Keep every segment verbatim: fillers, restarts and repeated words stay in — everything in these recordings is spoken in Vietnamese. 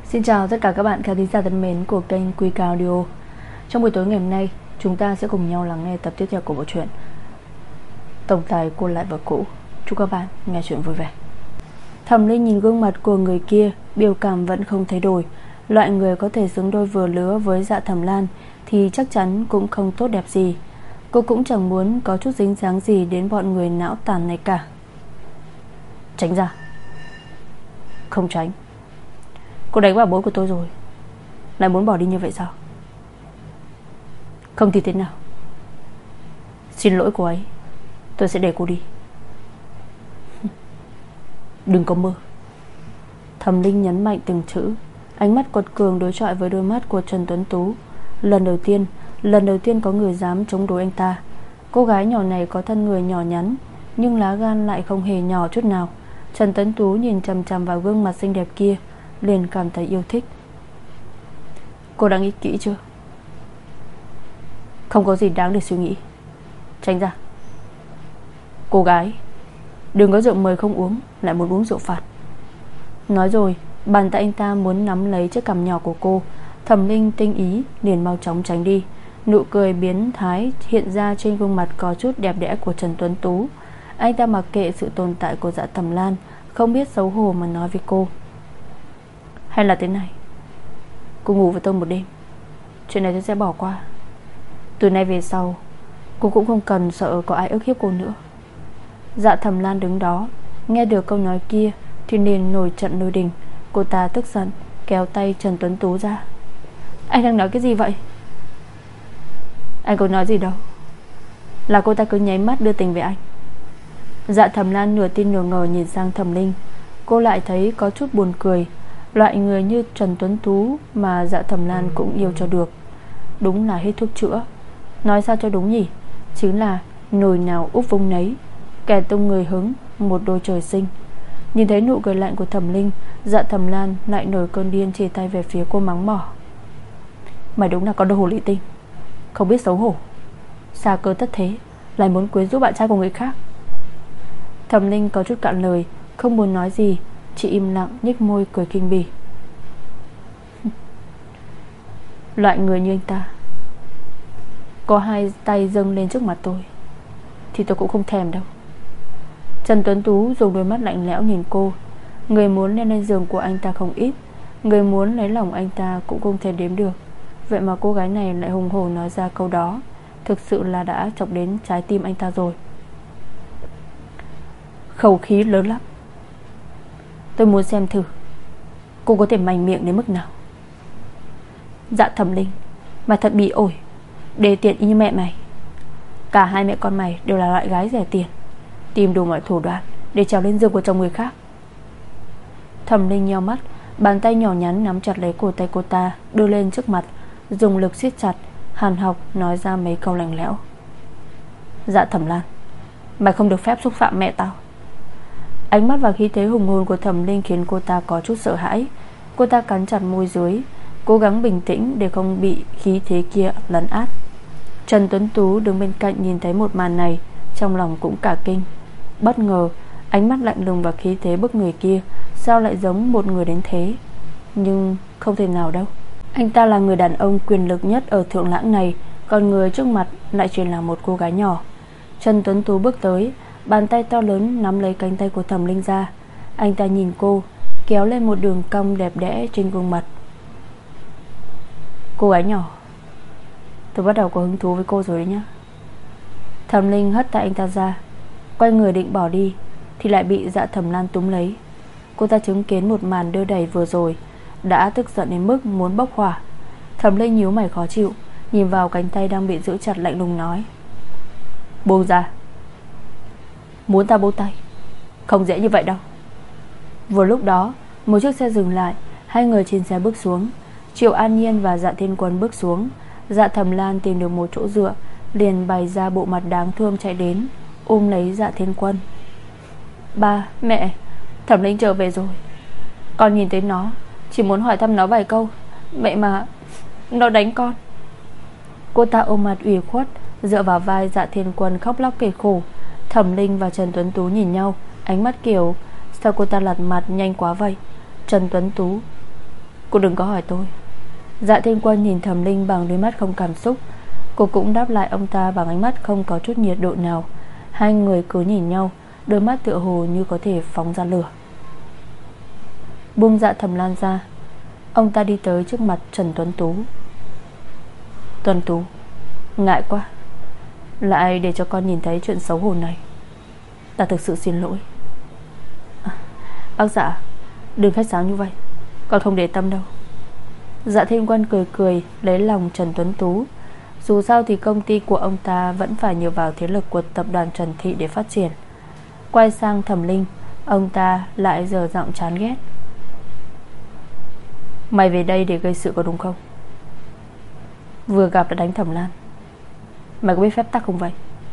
Xin chào tất cả các bạn khán thính giả thân mến của kênh Quy Cao Audio. Trong buổi tối ngày hôm nay, chúng ta sẽ cùng nhau lắng nghe tập tiếp theo của bộ truyện Tổng tài cô lại vợ cũ. Chúc các bạn nghe chuyện vui vẻ. Thẩm Linh nhìn gương mặt của người kia, biểu cảm vẫn không thay đổi. Loại người có thể xứng đôi vừa lứa với Dạ Thẩm Lan thì chắc chắn cũng không tốt đẹp gì. Cô cũng chẳng muốn có chút dính dáng gì đến bọn người não tàn này cả. Tránh ra. Không tránh. Cô đánh vào bối của tôi rồi, lại muốn bỏ đi như vậy sao? Không thì thế nào? Xin lỗi cô ấy, tôi sẽ để cô đi. Đừng có mơ. Thẩm Linh nhấn mạnh từng chữ, ánh mắt quật cường đối chọi với đôi mắt của Trần Tuấn Tú. Lần đầu tiên Lần đầu tiên có người dám chống đối anh ta. Cô gái nhỏ này có thân người nhỏ nhắn, nhưng lá gan lại không hề nhỏ chút nào. Trần Tuấn Tú nhìn chằm chằm vào gương mặt xinh đẹp kia, liền cảm thấy yêu thích. Cô đã nghĩ kỹ chưa? Không có gì đáng để suy nghĩ. Tránh ra. Cô gái, đừng có rượu mời không uống, lại muốn uống rượu phạt. Nói rồi, bàn tay anh ta muốn nắm lấy chiếc cằm nhỏ của cô. Thẩm Linh tinh ý liền mau chóng tránh đi. Nụ cười biến thái hiện ra trên gương mặt có chút đẹp đẽ của Trần Tuấn Tú. Anh ta mặc kệ sự tồn tại của Dạ Thẩm Lan, không biết xấu hổ mà nói với cô. Hay là thế này, cô ngủ với tôi một đêm, chuyện này tôi sẽ bỏ qua. Từ nay về sau, cô cũng không cần sợ có ai ức hiếp cô nữa. Dạ Thẩm Lan đứng đó, nghe được câu nói kia thì liền nổi trận lôi đình. Cô ta tức giận kéo tay Trần Tuấn Tú ra. Anh đang nói cái gì vậy? Anh có nói gì đâu, là cô ta cứ nháy mắt đưa tình về anh. Dạ Thẩm Lan nửa tin nửa ngờ nhìn sang Thẩm Linh. Cô lại thấy có chút buồn cười. Loại người như Trần Tuấn Tú mà Dạ Thẩm Lan cũng yêu cho được, đúng là hết thuốc chữa. Nói sao cho đúng nhỉ? Chính là nồi nào úp vung nấy, kẻ tung người hứng, một đôi trời sinh. Nhìn thấy nụ cười lạnh của Thẩm Linh, Dạ Thẩm Lan lại nổi cơn điên, chỉ tay về phía cô mắng mỏ. Mày đúng là con đồ hồ ly tinh, không biết xấu hổ, xa cơ tất thế, lại muốn quyến rũ bạn trai của người khác. Thẩm Linh có chút cạn lời, không muốn nói gì, chỉ im lặng nhếch môi cười khinh bỉ. Loại người như anh ta có hai tay dâng lên trước mặt tôi thì tôi cũng không thèm đâu. Trần Tuấn Tú dùng đôi mắt lạnh lẽo nhìn cô. Người muốn lên lên giường của anh ta không ít, người muốn lấy lòng anh ta cũng không thể đếm được. Vậy mà cô gái này lại hùng hổ nói ra câu đó, thực sự là đã chọc đến trái tim anh ta rồi. Khẩu khí lớn lắm. Tôi muốn xem thử cô có thể mạnh miệng đến mức nào. Dạ Thẩm Linh, mày thật bị ổi, đề tiền y như mẹ mày. Cả hai mẹ con mày đều là loại gái rẻ tiền, tìm đủ mọi thủ đoạn để trèo lên giường của chồng người khác. Thẩm Linh nheo mắt, bàn tay nhỏ nhắn nắm chặt lấy cổ tay cô ta, đưa lên trước mặt, dùng lực siết chặt, hàn học nói ra mấy câu lạnh lẽo. Dạ Thẩm Lan, mày không được phép xúc phạm mẹ tao. Ánh mắt và khí thế hùng hồn của Thẩm Linh khiến cô ta có chút sợ hãi. Cô ta cắn chặt môi dưới, cố gắng bình tĩnh để không bị khí thế kia lấn át. Trần Tuấn Tú đứng bên cạnh nhìn thấy một màn này, trong lòng cũng cả kinh. Bất ngờ, ánh mắt lạnh lùng và khí thế bức người kia sao lại giống một người đến thế. Nhưng không thể nào đâu. Anh ta là người đàn ông quyền lực nhất ở Thượng Lãng này, còn người trước mặt lại chỉ là một cô gái nhỏ. Trần Tuấn Tú bước tới, bàn tay to lớn nắm lấy cánh tay của Thẩm Linh ra. Anh ta nhìn cô, kéo lên một đường cong đẹp đẽ trên gương mặt. Cô gái nhỏ, tôi bắt đầu có hứng thú với cô rồi đấy nhá. Thẩm Linh hất tay anh ta ra, quay người định bỏ đi thì lại bị Dạ Thẩm Lan túm lấy. Cô ta chứng kiến một màn đưa đẩy vừa rồi, đã tức giận đến mức muốn bốc hỏa. Thẩm Linh nhíu mày khó chịu, nhìn vào cánh tay đang bị giữ chặt, lạnh lùng nói. Buông ra. Muốn ta buông tay? Không dễ như vậy đâu. Vừa lúc đó, một chiếc xe dừng lại, hai người trên xe bước xuống. Triệu An Nhiên và Dạ Thiên Quân bước xuống. Dạ Thẩm Lan tìm được một chỗ dựa, liền bày ra bộ mặt đáng thương chạy đến, ôm lấy Dạ Thiên Quân. Ba, mẹ, Thẩm Linh trở về rồi. Con nhìn thấy nó, chỉ muốn hỏi thăm nó vài câu, vậy mà nó đánh con. Cô ta ôm mặt ủy khuất, dựa vào vai Dạ Thiên Quân khóc lóc kể khổ. Thẩm Linh và Trần Tuấn Tú nhìn nhau, ánh mắt kiểu sao cô ta lật mặt nhanh quá vậy. Trần Tuấn Tú, Cô đừng có hỏi tôi. Dạ Thiên Quân nhìn Thẩm Linh bằng đôi mắt không cảm xúc. Cô cũng đáp lại ông ta bằng ánh mắt không có chút nhiệt độ nào. Hai người cứ nhìn nhau, đôi mắt tựa hồ như có thể phóng ra lửa. Buông Dạ Thẩm Lan ra, ông ta đi tới trước mặt Trần Tuấn Tú. Tuấn Tú, ngại quá, lại để cho con nhìn thấy chuyện xấu hổ này. Ta thực sự xin lỗi. à, Bác Dạ, đừng khách sáo như vậy, con không để tâm đâu. Dạ Thiên Quân cười cười lấy lòng Trần Tuấn Tú. Dù sao thì công ty của ông ta vẫn phải nhờ vào thế lực của tập đoàn Trần Thị để phát triển. Quay sang Thẩm Linh, ông ta lại dở giọng chán ghét. Mày về đây để gây sự có đúng không? Vừa gặp đã đánh Thẩm Lan. Mày có biết phép tắc không vậy?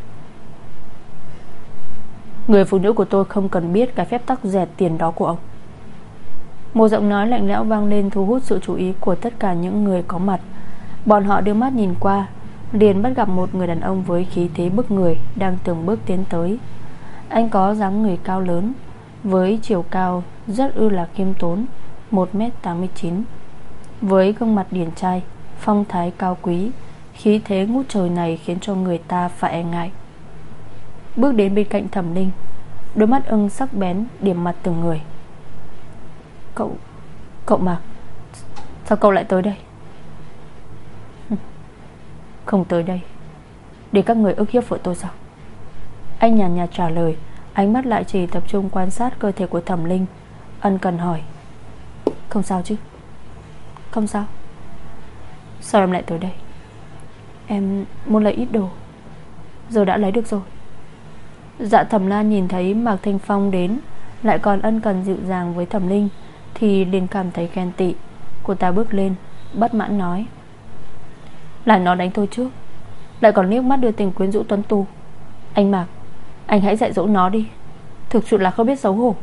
Người phụ nữ của tôi không cần biết cái phép tắc dẹt tiền đó của ông. Một giọng nói lạnh lẽo vang lên, thu hút sự chú ý của tất cả những người có mặt. Bọn họ đưa mắt nhìn qua, liền bắt gặp một người đàn ông với khí thế bức người đang từng bước tiến tới. Anh có dáng người cao lớn, với chiều cao rất ư là khiêm tốn, một mét tám mươi chín, với gương mặt điển trai, phong thái cao quý. Khí thế ngút trời này khiến cho người ta phải e ngại. Bước đến bên cạnh Thẩm Linh, đôi mắt ưng sắc bén điểm mặt từng người. Cậu, cậu Mạc, sao cậu lại tới đây? Không tới đây để các người ức hiếp vợ tôi sao? Anh nhàn nhạt trả lời, ánh mắt lại chỉ tập trung quan sát cơ thể của Thẩm Linh, ân cần hỏi. Không sao chứ? Không sao. Sao em lại tới đây? Em muốn lấy ít đồ, giờ đã lấy được rồi. Dạ Thẩm Lan nhìn thấy Mạc Thanh Phong đến, lại còn ân cần dịu dàng với Thẩm Linh, thì liền cảm thấy ghen tị. Cô ta bước lên, bất mãn nói. Là nó đánh tôi trước, lại còn liếc mắt đưa tình quyến rũ Tuấn Tú. Anh Mạc, anh hãy dạy dỗ nó đi, thực sự là không biết xấu hổ.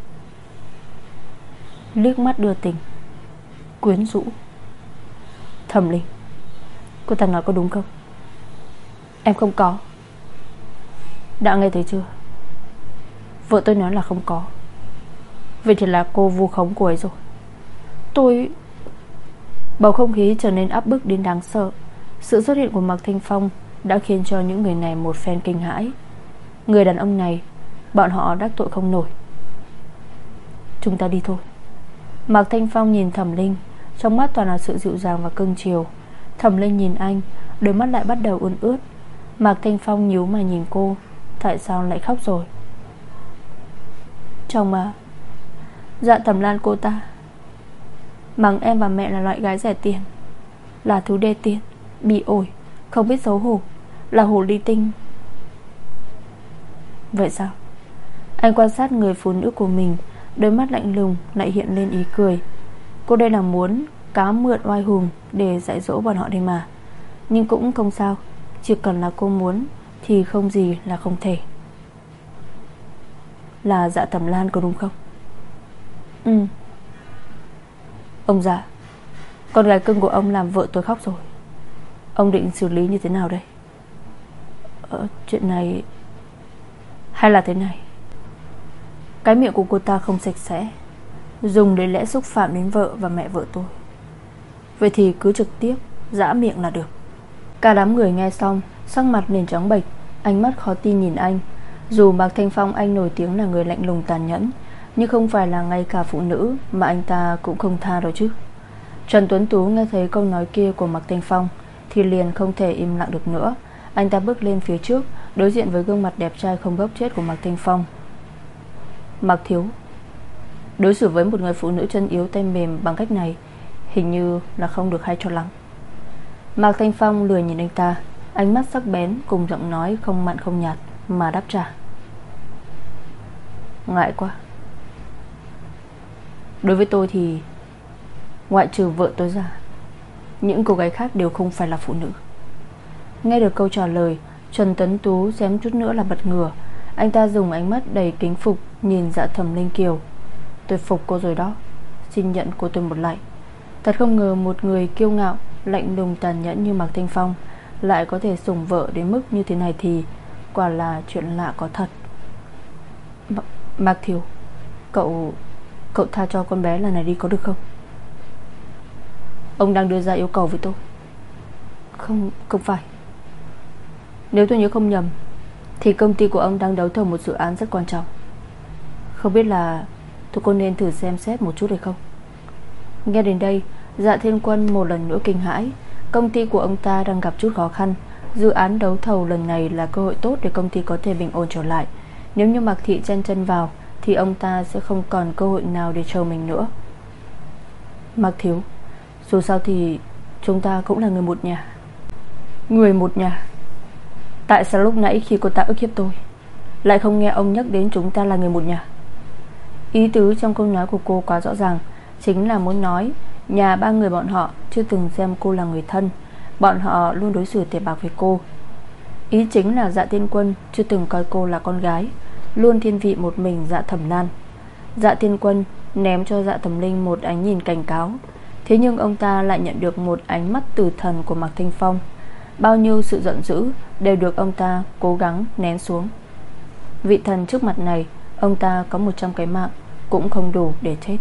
Liếc mắt đưa tình, quyến rũ. Thẩm Linh, cô ta nói có đúng không? Em không có. Đã nghe thấy chưa? Vợ tôi nói là không có. Vậy thì là cô vu khống cô ấy rồi. Tôi... Bầu không khí trở nên áp bức đến đáng sợ. Sự xuất hiện của Mạc Thanh Phong đã khiến cho những người này một phen kinh hãi. Người đàn ông này, bọn họ đắc tội không nổi. Chúng ta đi thôi. Mạc Thanh Phong nhìn Thẩm Linh, trong mắt toàn là sự dịu dàng và cưng chiều. Thẩm Linh nhìn anh, đôi mắt lại bắt đầu ươn ướt. Mạc Thanh Phong nhíu mà nhìn cô. Tại sao lại khóc rồi? Chồng mà. Dạ Thẩm Lan cô ta mắng em và mẹ là loại gái rẻ tiền, là thứ đê tiện, bị ổi, không biết xấu hổ, là hồ ly tinh. Vậy sao? Anh quan sát người phụ nữ của mình, đôi mắt lạnh lùng lại hiện lên ý cười. Cô đây là muốn cá mượn oai hùng để dạy dỗ bọn họ đây mà. Nhưng cũng không sao, chỉ cần là cô muốn thì không gì là không thể. Là Dạ Thẩm Lan có đúng không? Ừ. Ông già, con gái cưng của ông làm vợ tôi khóc rồi. Ông định xử lý như thế nào đây? Ờ, chuyện này... Hay là thế này, cái miệng của cô ta không sạch sẽ, dùng để lẽ xúc phạm đến vợ và mẹ vợ tôi. Vậy thì cứ trực tiếp giã miệng là được. Cả đám người nghe xong, sắc mặt liền trắng bệch, ánh mắt khó tin nhìn anh. Dù Mạc Thanh Phong anh nổi tiếng là người lạnh lùng tàn nhẫn, nhưng không phải là ngay cả phụ nữ mà anh ta cũng không tha rồi chứ. Trần Tuấn Tú nghe thấy câu nói kia của Mạc Thanh Phong thì liền không thể im lặng được nữa. Anh ta bước lên phía trước, đối diện với gương mặt đẹp trai không góc chết của Mạc Thanh Phong. Mạc thiếu, đối xử với một người phụ nữ chân yếu tay mềm bằng cách này hình như là không được hay cho lắm. Mạc Thanh Phong lười nhìn anh ta, ánh mắt sắc bén cùng giọng nói không mặn không nhạt mà đáp trả. Ngại quá. Đối với tôi thì ngoại trừ vợ tôi ra, những cô gái khác đều không phải là phụ nữ. Nghe được câu trả lời, Trần Tuấn Tú xém chút nữa là bật ngửa. Anh ta dùng ánh mắt đầy kính phục nhìn Dạ Thẩm Linh Kiều. Tôi phục cô rồi đó, xin nhận cô tôi một lạy. Thật không ngờ một người kiêu ngạo, lạnh lùng tàn nhẫn như Mạc Thanh Phong lại có thể sủng vợ đến mức như thế này thì quả là chuyện lạ có thật. M Mạc thiếu, Cậu Cậu tha cho con bé lần này đi có được không? Ông đang đưa ra yêu cầu với tôi. Không, không phải. Nếu tôi nhớ không nhầm thì công ty của ông đang đấu thầu một dự án rất quan trọng. Không biết là tôi có nên thử xem xét một chút hay không? Nghe đến đây, Dạ Thiên Quân một lần nữa kinh hãi. Công ty của ông ta đang gặp chút khó khăn. Dự án đấu thầu lần này là cơ hội tốt để công ty có thể bình ổn trở lại. Nếu như Mạc Thị chen chân vào thì ông ta sẽ không còn cơ hội nào để chờ mình nữa. Mạc thiếu, dù sao thì chúng ta cũng là người một nhà. Người một nhà? Tại sao lúc nãy khi cô ta ức hiếp tôi lại không nghe ông nhắc đến chúng ta là người một nhà? Ý tứ trong câu nói của cô quá rõ ràng, chính là muốn nói nhà ba người bọn họ chưa từng xem cô là người thân. Bọn họ luôn đối xử tệ bạc với cô. Ý chính là Dạ Thiên Quân chưa từng coi cô là con gái, luôn thiên vị một mình Dạ Thẩm Lan. Dạ Thiên Quân ném cho Dạ Thẩm Linh một ánh nhìn cảnh cáo. Thế nhưng ông ta lại nhận được một ánh mắt tử thần của Mạc Thanh Phong. Bao nhiêu sự giận dữ đều được ông ta cố gắng nén xuống. Vị thần trước mặt này, ông ta có một trăm cái mạng cũng không đủ để chết.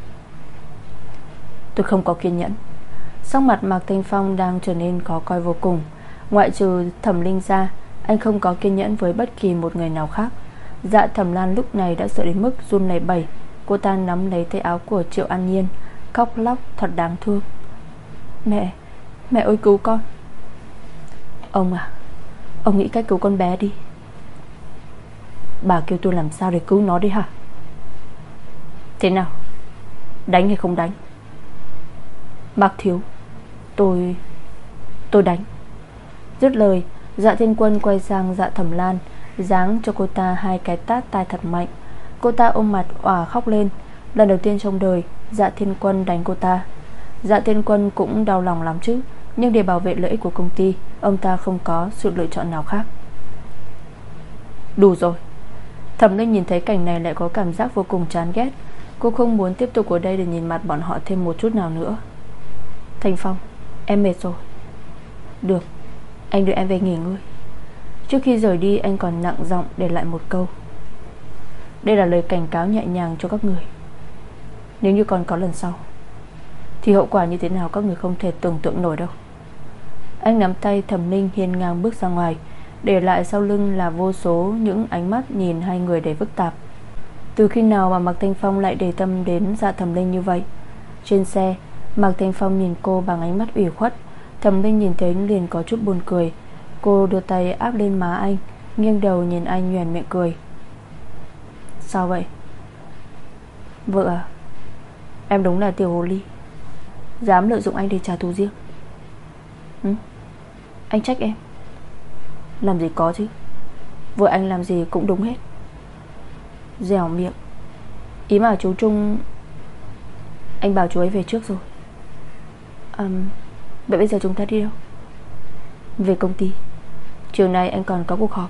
Tôi không có kiên nhẫn. Sắc mặt Mạc Thanh Phong đang trở nên khó coi vô cùng. Ngoại trừ Thẩm Linh ra, anh không có kiên nhẫn với bất kỳ một người nào khác. Dạ Thẩm Lan lúc này đã sợ đến mức run lẩy bẩy. Cô ta nắm lấy tay áo của Triệu An Nhiên, khóc lóc thật đáng thương. Mẹ, mẹ ơi cứu con. Ông à, ông nghĩ cách cứu con bé đi. Bà kêu tôi làm sao để cứu nó đi hả? Thế nào, đánh hay không đánh? Mạc thiếu, Tôi Tôi đánh. Dứt lời, Dạ Thiên Quân quay sang Dạ Thẩm Lan, giáng cho cô ta hai cái tát tai thật mạnh. Cô ta ôm mặt òa khóc lên. Lần đầu tiên trong đời Dạ Thiên Quân đánh cô ta. Dạ Thiên Quân cũng đau lòng lắm chứ, nhưng để bảo vệ lợi ích của công ty, ông ta không có sự lựa chọn nào khác. Đủ rồi. Thẩm Linh nhìn thấy cảnh này lại có cảm giác vô cùng chán ghét. Cô không muốn tiếp tục ở đây để nhìn mặt bọn họ thêm một chút nào nữa. Thanh Phong, em mệt rồi. Được, anh đưa em về nghỉ ngơi. Trước khi rời đi anh còn nặng giọng để lại một câu. Đây là lời cảnh cáo nhẹ nhàng cho các người. Nếu như còn có lần sau thì hậu quả như thế nào các người không thể tưởng tượng nổi đâu. Anh nắm tay Thẩm Linh hiên ngang bước ra ngoài, để lại sau lưng là vô số những ánh mắt nhìn hai người đầy phức tạp. Từ khi nào mà Mạc Thanh Phong lại để tâm đến Dạ Thẩm Linh như vậy? Trên xe, Mạc Thanh Phong nhìn cô bằng ánh mắt ủy khuất. Thẩm Linh nhìn thấy liền có chút buồn cười. Cô đưa tay áp lên má anh, nghiêng đầu nhìn anh nhoẻn miệng cười. Sao vậy? Vợ à, em đúng là tiểu hồ ly, dám lợi dụng anh để trả thù riêng. ừ? Anh trách em làm gì có chứ. Vợ anh làm gì cũng đúng hết. Dẻo miệng. Ý mà chú Trung, anh bảo chú ấy về trước rồi. à, Vậy bây giờ chúng ta đi đâu? Về công ty. Chiều nay anh còn có cuộc họp.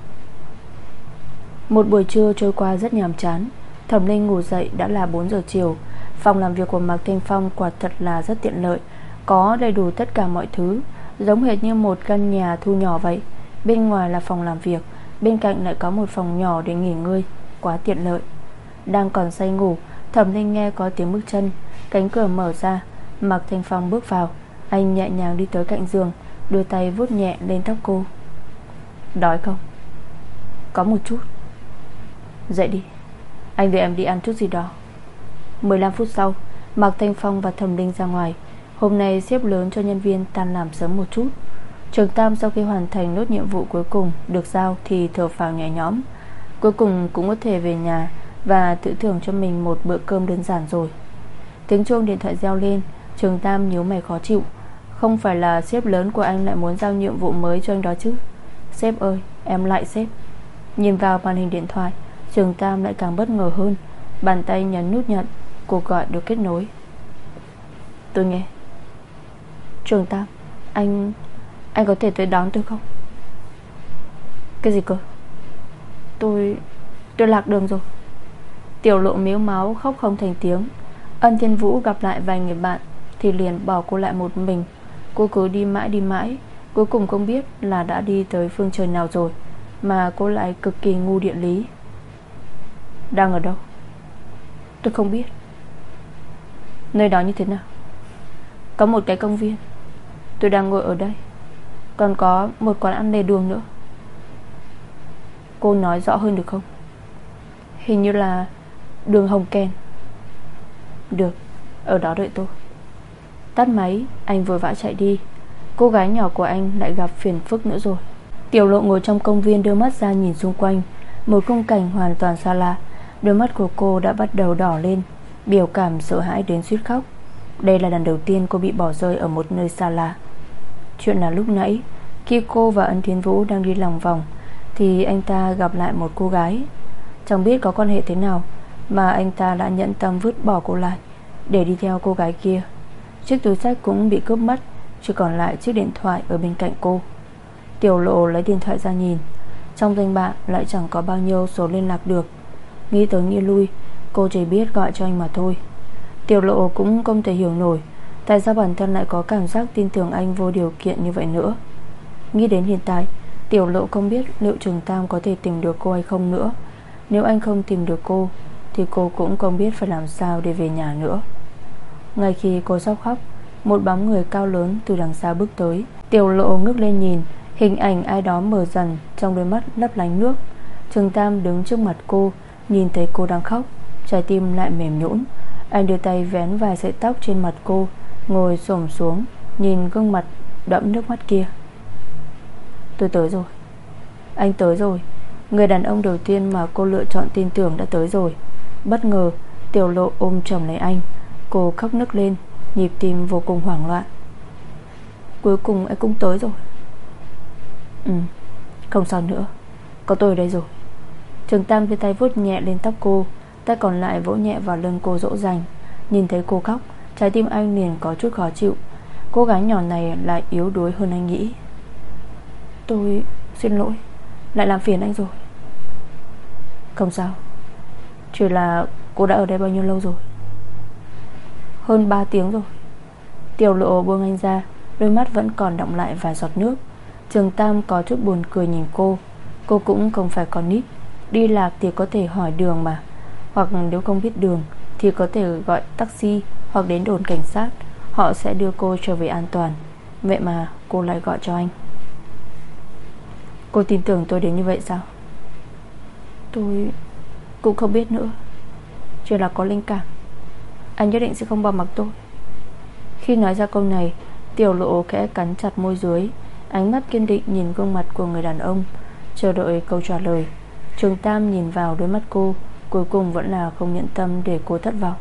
Một buổi trưa trôi qua rất nhàm chán. Thẩm Linh ngủ dậy đã là bốn giờ chiều. Phòng làm việc của Mạc Thanh Phong quả thật là rất tiện lợi, có đầy đủ tất cả mọi thứ, giống hệt như một căn nhà thu nhỏ vậy. Bên ngoài là phòng làm việc, bên cạnh lại có một phòng nhỏ để nghỉ ngơi, quá tiện lợi. Đang còn say ngủ, Thẩm Linh nghe có tiếng bước chân, cánh cửa mở ra. Mạc Thanh Phong bước vào. Anh nhẹ nhàng đi tới cạnh giường, đưa tay vuốt nhẹ lên tóc cô. Đói không? Có một chút. Dậy đi, anh đưa em đi ăn chút gì đó. mười lăm phút sau, Mạc Thanh Phong và Thẩm Linh ra ngoài. Hôm nay sếp lớn cho nhân viên tan làm sớm một chút. Trường Tam sau khi hoàn thành nốt nhiệm vụ cuối cùng được giao thì thở phào nhẹ nhõm. Cuối cùng cũng có thể về nhà và tự thưởng cho mình một bữa cơm đơn giản rồi. Tiếng chuông điện thoại reo lên. Trường Tam nhíu mày khó chịu. Không phải là sếp lớn của anh lại muốn giao nhiệm vụ mới cho anh đó chứ? Sếp ơi, em lại sếp. Nhìn vào màn hình điện thoại, Trường Tam lại càng bất ngờ hơn. Bàn tay nhấn nút nhận. Cuộc gọi được kết nối. Tôi nghe. Trường Tam, Anh Anh có thể tới đón tôi không? Cái gì cơ? Tôi Tôi lạc đường rồi. Tiểu Lộ mếu máu khóc không thành tiếng. Ân Thiên Vũ gặp lại vài người bạn thì liền bỏ cô lại một mình. Cô cứ đi mãi đi mãi, cuối cùng không biết là đã đi tới phương trời nào rồi, mà cô lại cực kỳ ngu địa lý. Đang ở đâu? Tôi không biết. Nơi đó như thế nào? Có một cái công viên, tôi đang ngồi ở đây. Còn có một quán ăn lề đường nữa. Cô nói rõ hơn được không? Hình như là đường Hồng Ken. Được, ở đó đợi tôi. Tắt máy, anh vội vã chạy đi. Cô gái nhỏ của anh lại gặp phiền phức nữa rồi. Tiểu Lộ ngồi trong công viên đưa mắt ra nhìn xung quanh. Một khung cảnh hoàn toàn xa lạ. Đôi mắt của cô đã bắt đầu đỏ lên, biểu cảm sợ hãi đến suýt khóc. Đây là lần đầu tiên cô bị bỏ rơi ở một nơi xa lạ. Chuyện là lúc nãy, khi cô và Ân Thiên Vũ đang đi lòng vòng, thì anh ta gặp lại một cô gái. Chẳng biết có quan hệ thế nào mà anh ta đã nhẫn tâm vứt bỏ cô lại để đi theo cô gái kia. Chiếc túi xách cũng bị cướp mất, chỉ còn lại chiếc điện thoại ở bên cạnh cô. Tiểu Lộ lấy điện thoại ra nhìn. Trong danh bạ lại chẳng có bao nhiêu số liên lạc được. Nghĩ tới nghĩ lui, cô chỉ biết gọi cho anh mà thôi. Tiểu Lộ cũng không thể hiểu nổi tại sao bản thân lại có cảm giác tin tưởng anh vô điều kiện như vậy nữa. Nghĩ đến hiện tại, Tiểu Lộ không biết liệu Trường Tam có thể tìm được cô hay không nữa. Nếu anh không tìm được cô thì cô cũng không biết phải làm sao để về nhà nữa. Ngay khi cô sắp khóc, một bóng người cao lớn từ đằng xa bước tới. Tiểu Lộ ngước lên nhìn, hình ảnh ai đó mờ dần trong đôi mắt lấp lánh nước. Trường Tam đứng trước mặt cô, nhìn thấy cô đang khóc, trái tim lại mềm nhũn. Anh đưa tay vén vài sợi tóc trên mặt cô, ngồi xổm xuống nhìn gương mặt đẫm nước mắt kia. Tôi tới rồi. Anh tới rồi. Người đàn ông đầu tiên mà cô lựa chọn tin tưởng đã tới rồi. Bất ngờ, Tiểu Lộ ôm chầm lấy anh. Cô khóc nức lên, nhịp tim vô cùng hoảng loạn. Cuối cùng anh cũng tới rồi. Ừ, không sao nữa, có tôi ở đây rồi. Trường Tam đưa tay vuốt nhẹ lên tóc cô, tay còn lại vỗ nhẹ vào lưng cô dỗ dành. Nhìn thấy cô khóc, trái tim anh liền có chút khó chịu. Cô gái nhỏ này lại yếu đuối hơn anh nghĩ. Tôi xin lỗi, lại làm phiền anh rồi. Không sao, chỉ là cô đã ở đây bao nhiêu lâu rồi? Hơn ba tiếng rồi. Tiểu Lộ buông anh ra, đôi mắt vẫn còn đọng lại vài giọt nước. Trường Tam có chút buồn cười nhìn cô. Cô cũng không phải con nít, đi lạc thì có thể hỏi đường mà. Hoặc nếu không biết đường thì có thể gọi taxi hoặc đến đồn cảnh sát, họ sẽ đưa cô trở về an toàn. Vậy mà cô lại gọi cho anh. Cô tin tưởng tôi đến như vậy sao? Tôi cũng không biết nữa, chỉ là có linh cảm anh nhất định sẽ không bỏ mặc tôi. Khi nói ra câu này, Tiểu Lộ khẽ cắn chặt môi dưới, ánh mắt kiên định nhìn gương mặt của người đàn ông, chờ đợi câu trả lời. Trường Tam nhìn vào đôi mắt cô, cuối cùng vẫn là không nhận tâm để cô thất vọng.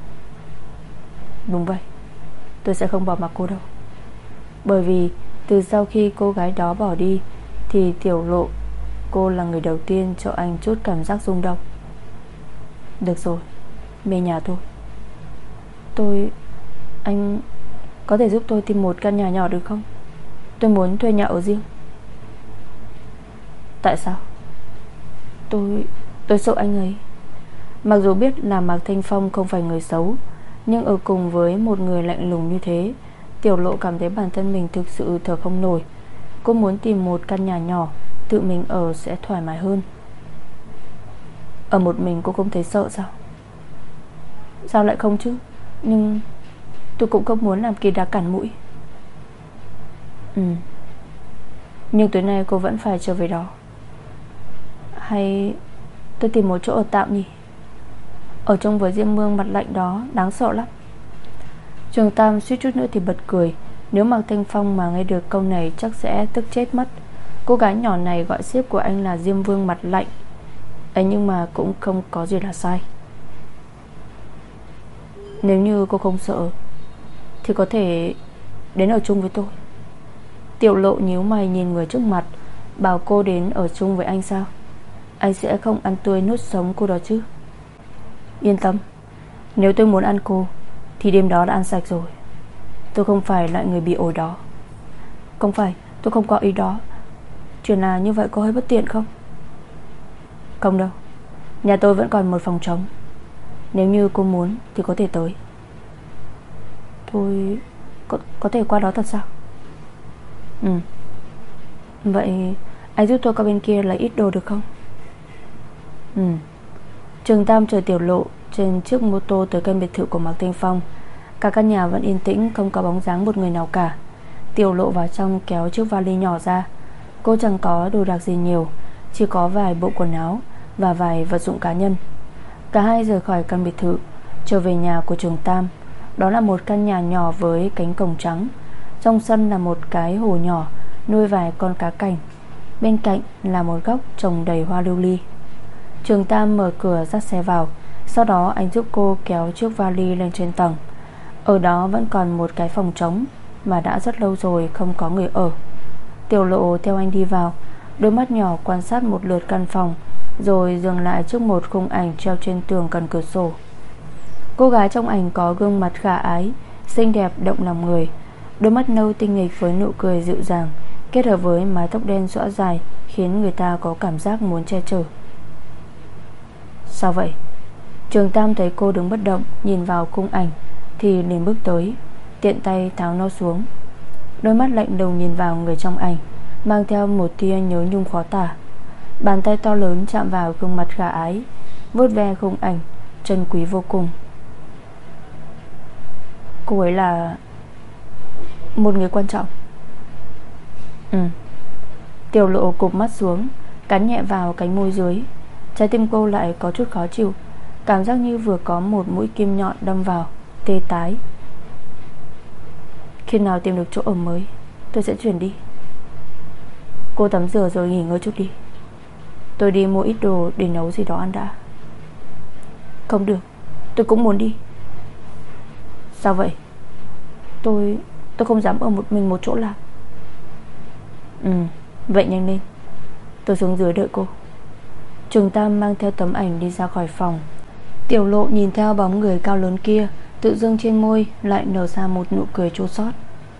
Đúng vậy, tôi sẽ không bỏ mặc cô đâu. Bởi vì từ sau khi cô gái đó bỏ đi thì Tiểu Lộ, cô là người đầu tiên cho anh chút cảm giác rung động. Được rồi, về nhà thôi. Tôi... Anh có thể giúp tôi tìm một căn nhà nhỏ được không? Tôi muốn thuê nhà ở riêng. Tại sao? Tôi... tôi sợ anh ấy. Mặc dù biết là Mạc Thanh Phong không phải người xấu, nhưng ở cùng với một người lạnh lùng như thế, Tiểu Lộ cảm thấy bản thân mình thực sự thở không nổi. Cô muốn tìm một căn nhà nhỏ, tự mình ở sẽ thoải mái hơn. Ở một mình cô không thấy sợ sao? Sao lại không chứ? Nhưng tôi cũng không muốn làm kỳ đà cản mũi. Ừ, nhưng tối nay cô vẫn phải trở về đó. Hay tôi tìm một chỗ ở tạm nhỉ? Ở chung với Diêm Vương mặt lạnh đó đáng sợ lắm. Trường Tam suýt chút nữa thì bật cười. Nếu Mạc Thanh Phong mà nghe được câu này chắc sẽ tức chết mất. Cô gái nhỏ này gọi sếp của anh là Diêm Vương mặt lạnh ấy, nhưng mà cũng không có gì là sai. Nếu như cô không sợ thì có thể đến ở chung với tôi. Tiểu Lộ nhíu mày nhìn người trước mặt. Bảo cô đến ở chung với anh sao? Anh sẽ không ăn tươi nuốt sống cô đó chứ? Yên tâm, nếu tôi muốn ăn cô thì đêm đó đã ăn sạch rồi. Tôi không phải loại người bị ổi đó. Không phải, tôi không có ý đó. Chỉ là như vậy có hơi bất tiện không? Không đâu, nhà tôi vẫn còn một phòng trống. Nếu như cô muốn thì có thể tới. Tôi có, có thể qua đó thật sao? Ừ. Vậy anh giúp tôi qua bên kia lấy ít đồ được không? Ừ. Trường Tam chở Tiểu Lộ trên chiếc mô tô tới căn biệt thự của Mạc Thanh Phong. Cả căn nhà vẫn yên tĩnh, không có bóng dáng một người nào cả. Tiểu Lộ vào trong kéo chiếc vali nhỏ ra. Cô chẳng có đồ đạc gì nhiều, chỉ có vài bộ quần áo và vài vật dụng cá nhân. Cả hai rời khỏi căn biệt thự, trở về nhà của Trường Tam. Đó là một căn nhà nhỏ với cánh cổng trắng. Trong sân là một cái hồ nhỏ nuôi vài con cá cảnh. Bên cạnh là một góc trồng đầy hoa lưu ly. Trường Tam mở cửa dắt xe vào. Sau đó anh giúp cô kéo chiếc vali lên trên tầng. Ở đó vẫn còn một cái phòng trống mà đã rất lâu rồi không có người ở. Tiểu Lộ theo anh đi vào, đôi mắt nhỏ quan sát một lượt căn phòng, rồi dừng lại trước một khung ảnh treo trên tường gần cửa sổ. Cô gái trong ảnh có gương mặt khả ái, xinh đẹp động lòng người. Đôi mắt nâu tinh nghịch với nụ cười dịu dàng, kết hợp với mái tóc đen xõa dài, khiến người ta có cảm giác muốn che chở. Sao vậy? Trường Tam thấy cô đứng bất động, nhìn vào khung ảnh thì liền bước tới, tiện tay tháo nó xuống. Đôi mắt lạnh lùng nhìn vào người trong ảnh, mang theo một tia nhớ nhung khó tả. Bàn tay to lớn chạm vào gương mặt khả ái, vuốt ve khung ảnh, trân quý vô cùng. Cô ấy là một người quan trọng. Ừ. Tiểu Lộ cụp mắt xuống, cắn nhẹ vào cánh môi dưới. Trái tim cô lại có chút khó chịu, cảm giác như vừa có một mũi kim nhọn đâm vào, tê tái. Khi nào tìm được chỗ ở mới, tôi sẽ chuyển đi. Cô tắm rửa rồi nghỉ ngơi chút đi. Tôi đi mua ít đồ để nấu gì đó ăn đã. Không được, tôi cũng muốn đi. Sao vậy? Tôi Tôi không dám ở một mình một chỗ làm. Ừ, vậy nhanh lên, tôi xuống dưới đợi cô. Trường Tam mang theo tấm ảnh đi ra khỏi phòng. Tiểu Lộ nhìn theo bóng người cao lớn kia, tự dưng trên môi lại nở ra một nụ cười chua xót.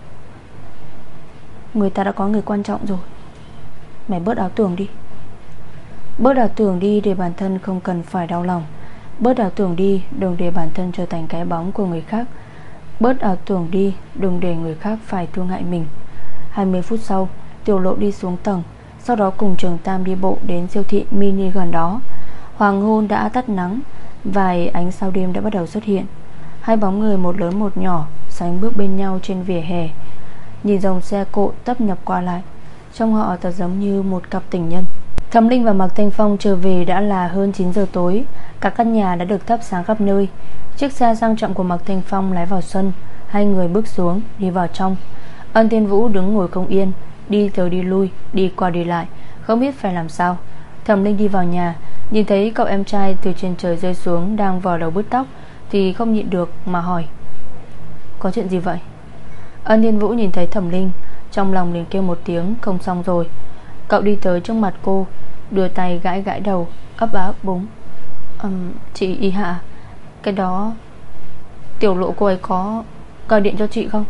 Người ta đã có người quan trọng rồi, mày bớt ảo tưởng đi. Bớt ảo tưởng đi để bản thân không cần phải đau lòng. Bớt ảo tưởng đi, đừng để bản thân trở thành cái bóng của người khác. Bớt ảo tưởng đi, đừng để người khác phải thương hại mình. Hai mươi phút sau, Tiểu Lộ đi xuống tầng, sau đó cùng Trường Tam đi bộ đến siêu thị mini gần đó. Hoàng hôn đã tắt nắng, vài ánh sao đêm đã bắt đầu xuất hiện. Hai bóng người một lớn một nhỏ sánh bước bên nhau trên vỉa hè. Nhìn dòng xe cộ tấp nập qua lại, trông họ thật giống như một cặp tình nhân. Thẩm Linh và Mạc Thanh Phong trở về đã là hơn chín giờ tối. Cả căn nhà đã được thắp sáng khắp nơi. Chiếc xe sang trọng của Mạc Thanh Phong lái vào sân. Hai người bước xuống, đi vào trong. Ân Thiên Vũ đứng ngồi không yên, đi tới đi lui, đi qua đi lại, không biết phải làm sao. Thẩm Linh đi vào nhà, nhìn thấy cậu em trai từ trên trời rơi xuống, đang vò đầu bứt tóc, thì không nhịn được mà hỏi: có chuyện gì vậy? Ân Thiên Vũ nhìn thấy Thẩm Linh, trong lòng liền kêu một tiếng không xong rồi. Cậu đi tới trước mặt cô, đưa tay gãi gãi đầu, ấp á ấp búng. um, Chị Y Hạ, cái đó Tiểu Lộ cô ấy có gọi điện cho chị không?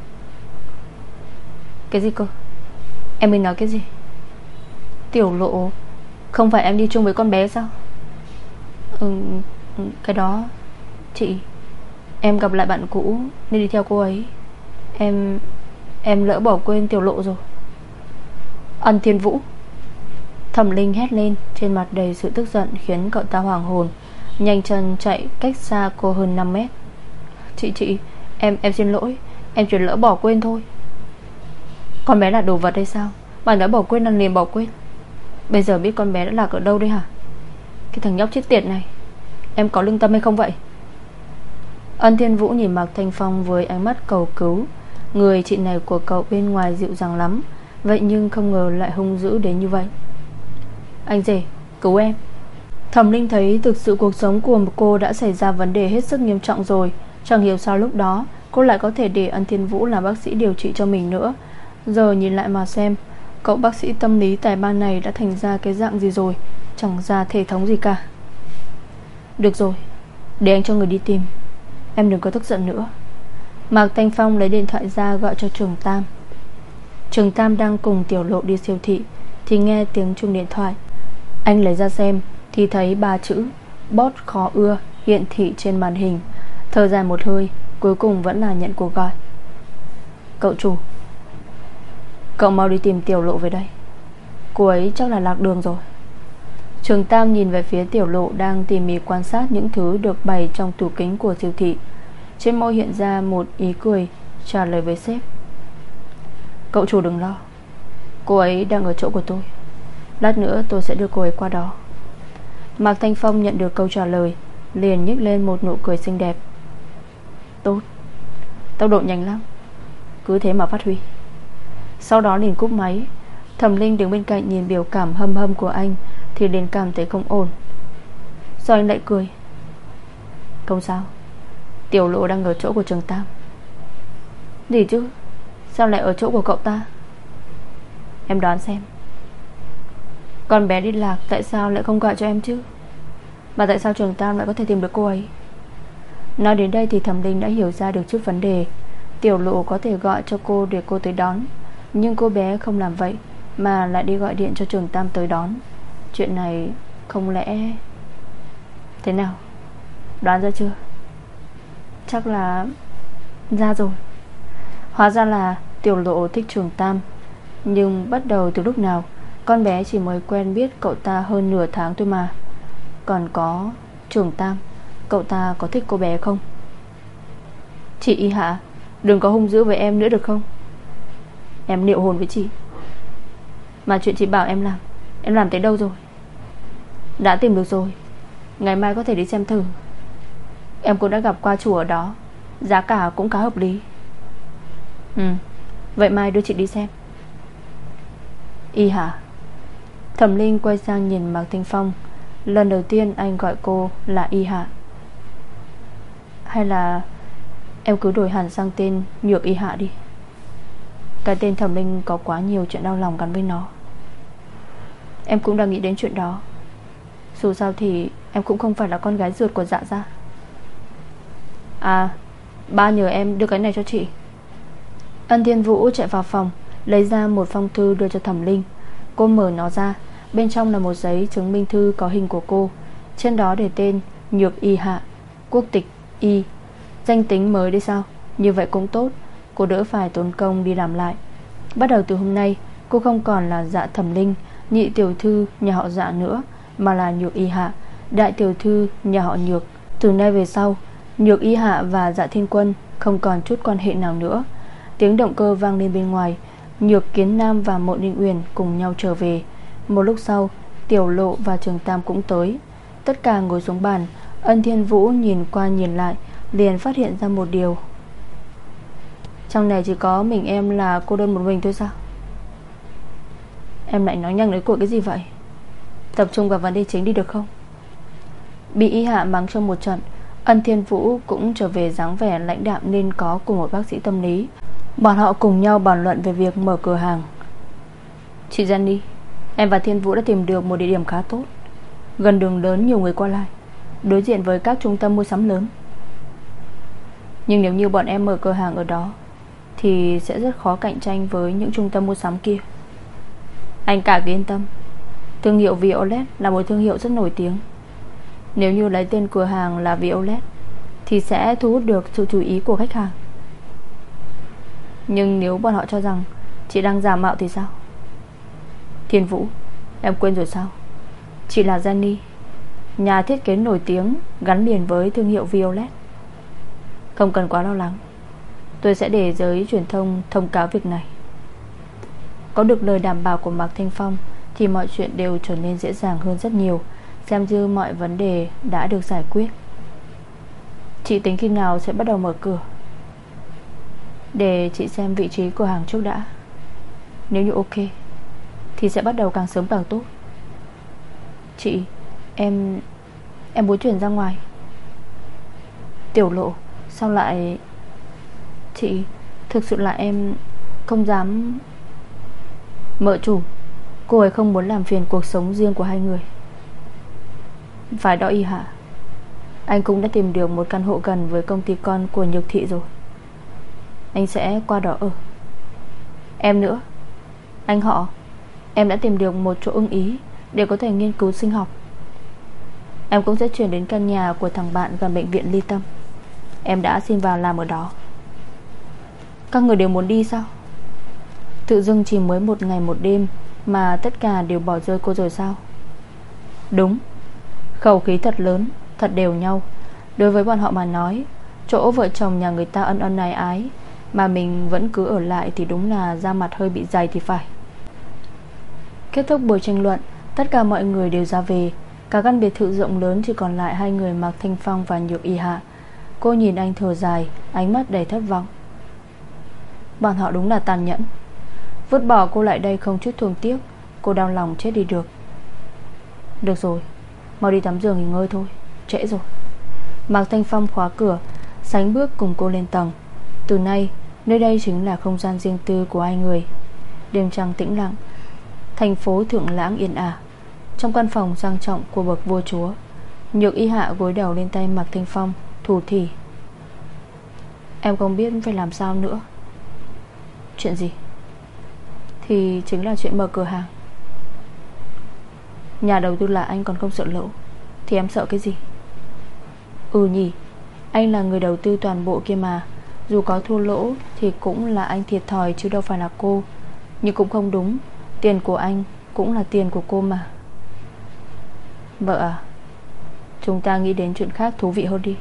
Cái gì cơ? Em mới nói cái gì? Tiểu Lộ, không phải em đi chung với con bé sao? Ừ, cái đó chị, em gặp lại bạn cũ nên đi theo cô ấy. Em Em lỡ bỏ quên Tiểu Lộ rồi. Ân Thiên Vũ. Thẩm Linh hét lên, trên mặt đầy sự tức giận, khiến cậu ta hoàng hồn, nhanh chân chạy cách xa cô hơn năm mét. Chị chị Em em xin lỗi, em chỉ lỡ bỏ quên thôi. Con bé là đồ vật hay sao? Bạn đã bỏ quên là liền bỏ quên. Bây giờ biết con bé đã lạc ở đâu đấy hả? Cái thằng nhóc chết tiệt này, em có lương tâm hay không vậy? Ân Thiên Vũ nhìn Mạc Thanh Phong với ánh mắt cầu cứu. Người chị này của cậu bên ngoài dịu dàng lắm, vậy nhưng không ngờ lại hung dữ đến như vậy. Anh rể, cứu em. Thẩm Linh thấy thực sự cuộc sống của cô đã xảy ra vấn đề hết sức nghiêm trọng rồi. Chẳng hiểu sao lúc đó cô lại có thể để Ân Thiên Vũ làm bác sĩ điều trị cho mình nữa. Giờ nhìn lại mà xem, cậu bác sĩ tâm lý tài ba này đã thành ra cái dạng gì rồi, chẳng ra thể thống gì cả. Được rồi, để anh cho người đi tìm, em đừng có tức giận nữa. Mạc Thanh Phong lấy điện thoại ra gọi cho Trường Tam. Trường Tam đang cùng Tiểu Lộ đi siêu thị thì nghe tiếng chuông điện thoại. Anh lấy ra xem thì thấy ba chữ boss khó ưa hiện thị trên màn hình. Thở dài một hơi, cuối cùng vẫn là nhận cuộc gọi. Cậu chủ, cậu mau đi tìm Tiểu Lộ về đây, cô ấy chắc là lạc đường rồi. Trường Tam nhìn về phía Tiểu Lộ đang tỉ mỉ quan sát những thứ được bày trong tủ kính của siêu thị. Trên môi hiện ra một ý cười, trả lời với sếp: Cậu chủ đừng lo, cô ấy đang ở chỗ của tôi. Lát nữa tôi sẽ đưa cô ấy qua đó. Mạc Thanh Phong nhận được câu trả lời, liền nhếch lên một nụ cười xinh đẹp. Tốt, tốc độ nhanh lắm, cứ thế mà phát huy. Sau đó liền cúp máy. Thẩm Linh đứng bên cạnh nhìn biểu cảm hâm hâm của anh thì liền cảm thấy không ổn. Sao anh lại cười? Không sao, Tiểu Lộ đang ở chỗ của Trường Tam. Gì chứ, sao lại ở chỗ của cậu ta? Em đoán xem. Con bé đi lạc tại sao lại không gọi cho em chứ? Mà tại sao Trường Tam lại có thể tìm được cô ấy? Nói đến đây thì Thẩm Linh đã hiểu ra được chút vấn đề. Tiểu Lộ có thể gọi cho cô để cô tới đón, nhưng cô bé không làm vậy, mà lại đi gọi điện cho Trường Tam tới đón. Chuyện này không lẽ... Thế nào, đoán ra chưa? Chắc là... ra rồi. Hóa ra là Tiểu Lộ thích Trường Tam. Nhưng bắt đầu từ lúc nào? Con bé chỉ mới quen biết cậu ta hơn nửa tháng thôi mà. Còn có Trường Tam, cậu ta có thích cô bé không? Chị Y Hạ, đừng có hung dữ với em nữa được không? Em liệu hồn với chị. Mà chuyện chị bảo em làm, em làm tới đâu rồi? Đã tìm được rồi, ngày mai có thể đi xem thử. Em cũng đã gặp qua chủ ở đó, giá cả cũng khá hợp lý. Ừ, vậy mai đưa chị đi xem. Y Hạ. Thẩm Linh quay sang nhìn Mạc Thanh Phong. Lần đầu tiên anh gọi cô là Y Hạ. Hay là em cứ đổi hẳn sang tên Nhược Y Hạ đi. Cái tên Thẩm Linh có quá nhiều chuyện đau lòng gắn với nó. Em cũng đang nghĩ đến chuyện đó. Dù sao thì em cũng không phải là con gái ruột của Dạ gia. À, ba nhờ em đưa cái này cho chị. Ân Thiên Vũ chạy vào phòng, lấy ra một phong thư đưa cho Thẩm Linh. Cô mở nó ra. Bên trong là một giấy chứng minh thư có hình của cô. Trên đó để tên Nhược Y Hạ, quốc tịch Y. Danh tính mới đấy sao? Như vậy cũng tốt, cô đỡ phải tốn công đi làm lại. Bắt đầu từ hôm nay, cô không còn là Dạ Thẩm Linh, nhị tiểu thư nhà họ Dạ nữa, mà là Nhược Y Hạ, đại tiểu thư nhà họ Nhược. Từ nay về sau, Nhược Y Hạ và Dạ Thiên Quân không còn chút quan hệ nào nữa. Tiếng động cơ vang lên bên ngoài. Nhược Kiến Nam và Mộ Ninh Uyển cùng nhau trở về. Một lúc sau, Tiểu Lộ và Trường Tam cũng tới. Tất cả ngồi xuống bàn. Ân Thiên Vũ nhìn qua nhìn lại, liền phát hiện ra một điều. Trong này chỉ có mình em là cô đơn một mình thôi sao? Em lại nói nhăng nói cuội cái gì vậy? Tập trung vào vấn đề chính đi được không? Bị Y Hạ mắng cho một trận, Ân Thiên Vũ cũng trở về dáng vẻ lãnh đạm nên có của một bác sĩ tâm lý. Bọn họ cùng nhau bàn luận về việc mở cửa hàng. Chị Jenny, em và Thiên Vũ đã tìm được một địa điểm khá tốt, gần đường lớn nhiều người qua lại, đối diện với các trung tâm mua sắm lớn. Nhưng nếu như bọn em mở cửa hàng ở đó thì sẽ rất khó cạnh tranh với những trung tâm mua sắm kia. Anh cả cứ yên tâm, thương hiệu Violet là một thương hiệu rất nổi tiếng. Nếu như lấy tên cửa hàng là Violet thì sẽ thu hút được sự chú ý của khách hàng. Nhưng nếu bọn họ cho rằng chị đang giả mạo thì sao? Thiên Vũ, em quên rồi sao? Chị là Jenny, nhà thiết kế nổi tiếng gắn liền với thương hiệu Violet. Không cần quá lo lắng, tôi sẽ để giới truyền thông thông cáo việc này. Có được lời đảm bảo của Mạc Thanh Phong thì mọi chuyện đều trở nên dễ dàng hơn rất nhiều. Xem như mọi vấn đề đã được giải quyết. Chị tính khi nào sẽ bắt đầu mở cửa? Để chị xem vị trí cửa hàng trước đã. Nếu như ok thì sẽ bắt đầu càng sớm càng tốt. Chị, em Em muốn chuyển ra ngoài. Tiểu Lộ, sao lại... Chị, thực sự là em không dám. Mợ chủ, cô ấy không muốn làm phiền cuộc sống riêng của hai người. Phải đó Y Hạ, anh cũng đã tìm được một căn hộ gần với công ty con của Nhược Thị rồi. Anh sẽ qua đó ở. Em nữa, anh họ, em đã tìm được một chỗ ưng ý để có thể nghiên cứu sinh học. Em cũng sẽ chuyển đến căn nhà của thằng bạn gần bệnh viện Ly Tâm. Em đã xin vào làm ở đó. Các người đều muốn đi sao? Tự dưng chỉ mới một ngày một đêm mà tất cả đều bỏ rơi cô rồi sao? Đúng, khẩu khí thật lớn, thật đều nhau. Đối với bọn họ mà nói, Chỗ vợ chồng nhà người ta ân ân ái ái mà mình vẫn cứ ở lại thì đúng là da mặt hơi bị dày thì phải. Kết thúc buổi tranh luận, tất cả mọi người đều ra về. Cả căn biệt thự rộng lớn chỉ còn lại hai người Mạc Thanh Phong và Nhược Y Hạ. Cô nhìn anh thở dài, ánh mắt đầy thất vọng. Bọn họ đúng là tàn nhẫn. Vứt bỏ cô lại đây không chút thương tiếc. Cô đau lòng chết đi được. Được rồi, mau đi tắm giường nghỉ ngơi thôi, trễ rồi. Mạc Thanh Phong khóa cửa, sánh bước cùng cô lên tầng. Từ nay, nơi đây chính là không gian riêng tư của hai người. Đêm trăng tĩnh lặng, thành phố Thượng Lãng yên ả. Trong căn phòng sang trọng của bậc vua chúa, Nhược Y Hạ gối đầu lên tay Mạc Thanh Phong, thủ thỉ. Em không biết phải làm sao nữa. Chuyện gì? Thì chính là chuyện mở cửa hàng. Nhà đầu tư là anh còn không sợ lỗ, thì em sợ cái gì? Ừ nhỉ, anh là người đầu tư toàn bộ kia mà. Dù có thua lỗ thì cũng là anh thiệt thòi chứ đâu phải là cô. Nhưng cũng không đúng, tiền của anh cũng là tiền của cô mà. Vợ à, chúng ta nghĩ đến chuyện khác thú vị hơn đi.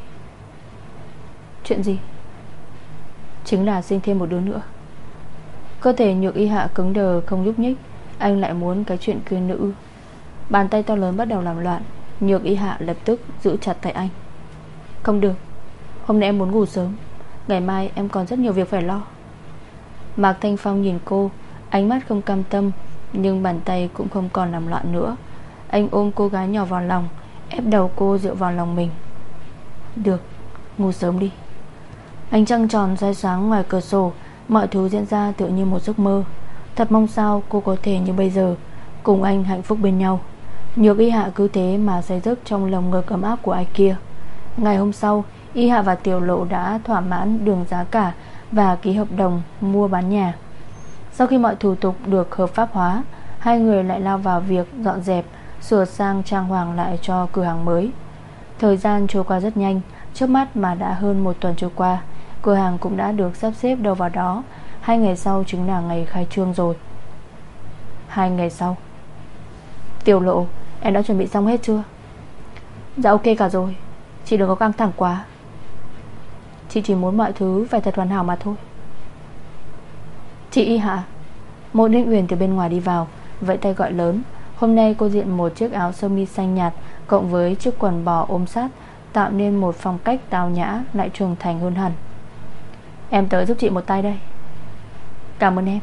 Chuyện gì? Chính là sinh thêm một đứa nữa. Cơ thể Nhược Y Hạ cứng đờ không nhúc nhích. Anh lại muốn cái chuyện kia nữ. Bàn tay to lớn bắt đầu làm loạn. Nhược Y Hạ lập tức giữ chặt tay anh. Không được, hôm nay em muốn ngủ sớm, ngày mai em còn rất nhiều việc phải lo. Mạc Thanh Phong nhìn cô, ánh mắt không cam tâm, nhưng bàn tay cũng không còn làm loạn nữa. Anh ôm cô gái nhỏ vào lòng, ép đầu cô dựa vào lòng mình. Được, ngủ sớm đi. Ánh trăng tròn soi sáng ngoài cửa sổ. Mọi thứ diễn ra tựa như một giấc mơ. Thật mong sao cô có thể như bây giờ, cùng anh hạnh phúc bên nhau. Nhược Y Hạ cứ thế mà say giấc trong lồng ngực ấm áp của ai kia. Ngày hôm sau, Y Hạ và Tiểu Lộ đã thỏa mãn đường giá cả và ký hợp đồng mua bán nhà. Sau khi mọi thủ tục được hợp pháp hóa, hai người lại lao vào việc dọn dẹp, sửa sang trang hoàng lại cho cửa hàng mới. Thời gian trôi qua rất nhanh, trước mắt mà đã hơn một tuần trôi qua. Cửa hàng cũng đã được sắp xếp đâu vào đó. Hai ngày sau chính là ngày khai trương rồi. Hai ngày sau. Tiểu Lộ, em đã chuẩn bị xong hết chưa? Dạ ok cả rồi, chị đừng có căng thẳng quá. Chị chỉ muốn mọi thứ phải thật hoàn hảo mà thôi. Chị Y Hạ. Mộ Ninh Uyển từ bên ngoài đi vào, vẫy tay gọi lớn. Hôm nay cô diện một chiếc áo sơ mi xanh nhạt cộng với chiếc quần bò ôm sát, tạo nên một phong cách tao nhã lại trưởng thành hơn hẳn. Em tới giúp chị một tay đây. Cảm ơn em.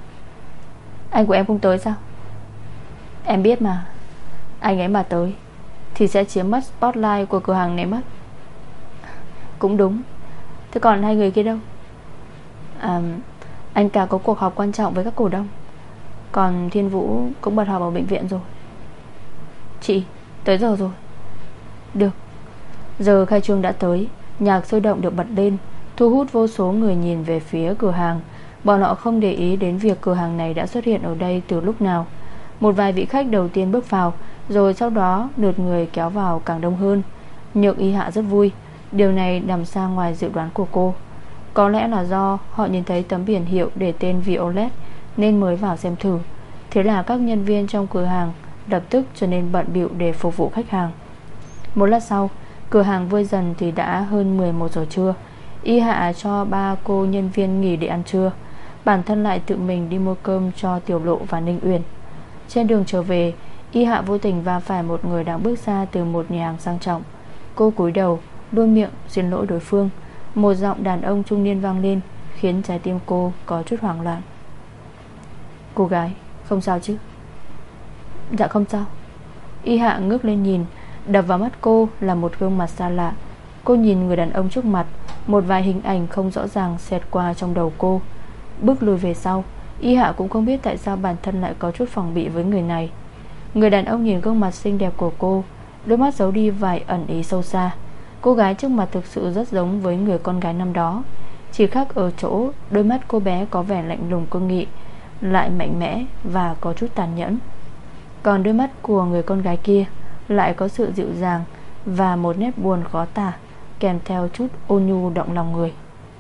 Anh của em không tới sao? Em biết mà, anh ấy mà tới thì sẽ chiếm mất spotlight của cửa hàng này mất. Cũng đúng. Thế còn hai người kia đâu? À, anh cả có cuộc họp quan trọng với các cổ đông. Còn Thiên Vũ cũng bật họp ở bệnh viện rồi. Chị, tới giờ rồi. Được. Giờ khai trương đã tới. Nhạc sôi động được bật lên, thu hút vô số người nhìn về phía cửa hàng. Bọn họ không để ý đến việc cửa hàng này đã xuất hiện ở đây từ lúc nào. Một vài vị khách đầu tiên bước vào, rồi sau đó lượt người kéo vào càng đông hơn. Nhược Y Hạ rất vui. Điều này nằm xa ngoài dự đoán của cô. Có lẽ là do họ nhìn thấy tấm biển hiệu để tên Violet nên mới vào xem thử. Thế là các nhân viên trong cửa hàng lập tức trở nên bận bịu để phục vụ khách hàng. Một lát sau, cửa hàng vơi dần thì đã hơn mười một giờ trưa. Y Hạ cho ba cô nhân viên nghỉ để ăn trưa. Bản thân lại tự mình đi mua cơm cho Tiểu Lộ và Ninh Uyển. Trên đường trở về, Y Hạ vô tình va phải một người đang bước ra từ một nhà hàng sang trọng. Cô cúi đầu, luôn miệng xin lỗi đối phương. Một giọng đàn ông trung niên vang lên, khiến trái tim cô có chút hoảng loạn. Cô gái, không sao chứ? Dạ không sao. Y Hạ ngước lên nhìn. Đập vào mắt cô là một gương mặt xa lạ. Cô nhìn người đàn ông trước mặt. Một vài hình ảnh không rõ ràng xẹt qua trong đầu cô. Bước lùi về sau. Y Hạ cũng không biết tại sao bản thân lại có chút phòng bị với người này. Người đàn ông nhìn gương mặt xinh đẹp của cô, đôi mắt giấu đi vài ẩn ý sâu xa. Cô gái trước mặt thực sự rất giống với người con gái năm đó. Chỉ khác ở chỗ đôi mắt cô bé có vẻ lạnh lùng cương nghị, lại mạnh mẽ và có chút tàn nhẫn. Còn đôi mắt của người con gái kia lại có sự dịu dàng và một nét buồn khó tả, kèm theo chút ôn nhu động lòng người.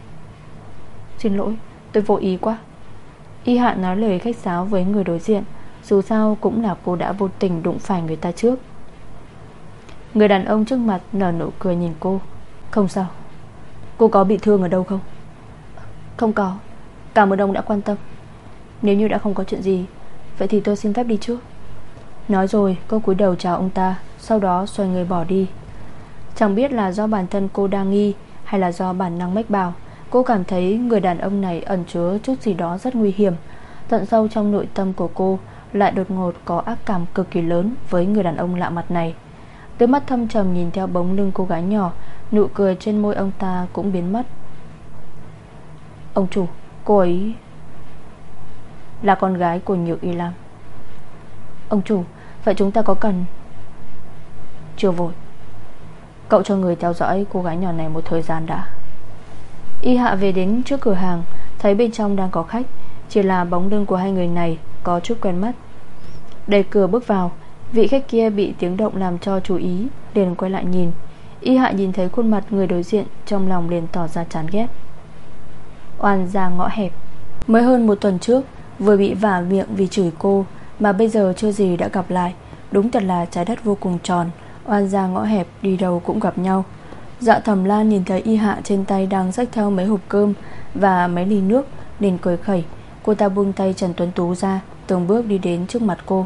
Xin lỗi, tôi vô ý quá. Y Hạ nói lời khách sáo với người đối diện. Dù sao cũng là cô đã vô tình đụng phải người ta trước. Người đàn ông trước mặt nở nụ cười nhìn cô. Không sao. Cô có bị thương ở đâu không? Không có. Cảm ơn ông đã quan tâm. Nếu như đã không có chuyện gì, vậy thì tôi xin phép đi trước. Nói rồi cô cúi đầu chào ông ta, sau đó xoay người bỏ đi. Chẳng biết là do bản thân cô đa nghi hay là do bản năng mách bảo, cô cảm thấy người đàn ông này ẩn chứa chút gì đó rất nguy hiểm. Tận sâu trong nội tâm của cô lại đột ngột có ác cảm cực kỳ lớn với người đàn ông lạ mặt này. Đôi mắt thâm trầm nhìn theo bóng lưng cô gái nhỏ, nụ cười trên môi ông ta cũng biến mất. Ông chủ, cô ấy là con gái của Nhược Y Lam. Ông chủ, vậy chúng ta có cần? Chưa vội. Cậu cho người theo dõi cô gái nhỏ này một thời gian đã. Y Hạ về đến trước cửa hàng, thấy bên trong đang có khách, chỉ là bóng lưng của hai người này có chút quen mắt. Đẩy cửa bước vào, vị khách kia bị tiếng động làm cho chú ý, liền quay lại nhìn. Y Hạ nhìn thấy khuôn mặt người đối diện, trong lòng liền tỏ ra chán ghét. Oan gia ngõ hẹp. Mới hơn một tuần trước vừa bị vả miệng vì chửi cô, mà bây giờ chưa gì đã gặp lại. Đúng thật là trái đất vô cùng tròn. Oan gia ngõ hẹp, đi đâu cũng gặp nhau. Dạ Thẩm Lan nhìn thấy Y Hạ trên tay đang xách theo mấy hộp cơm và mấy ly nước, liền cười khẩy. Cô ta buông tay Trần Tuấn Tú ra, từng bước đi đến trước mặt cô.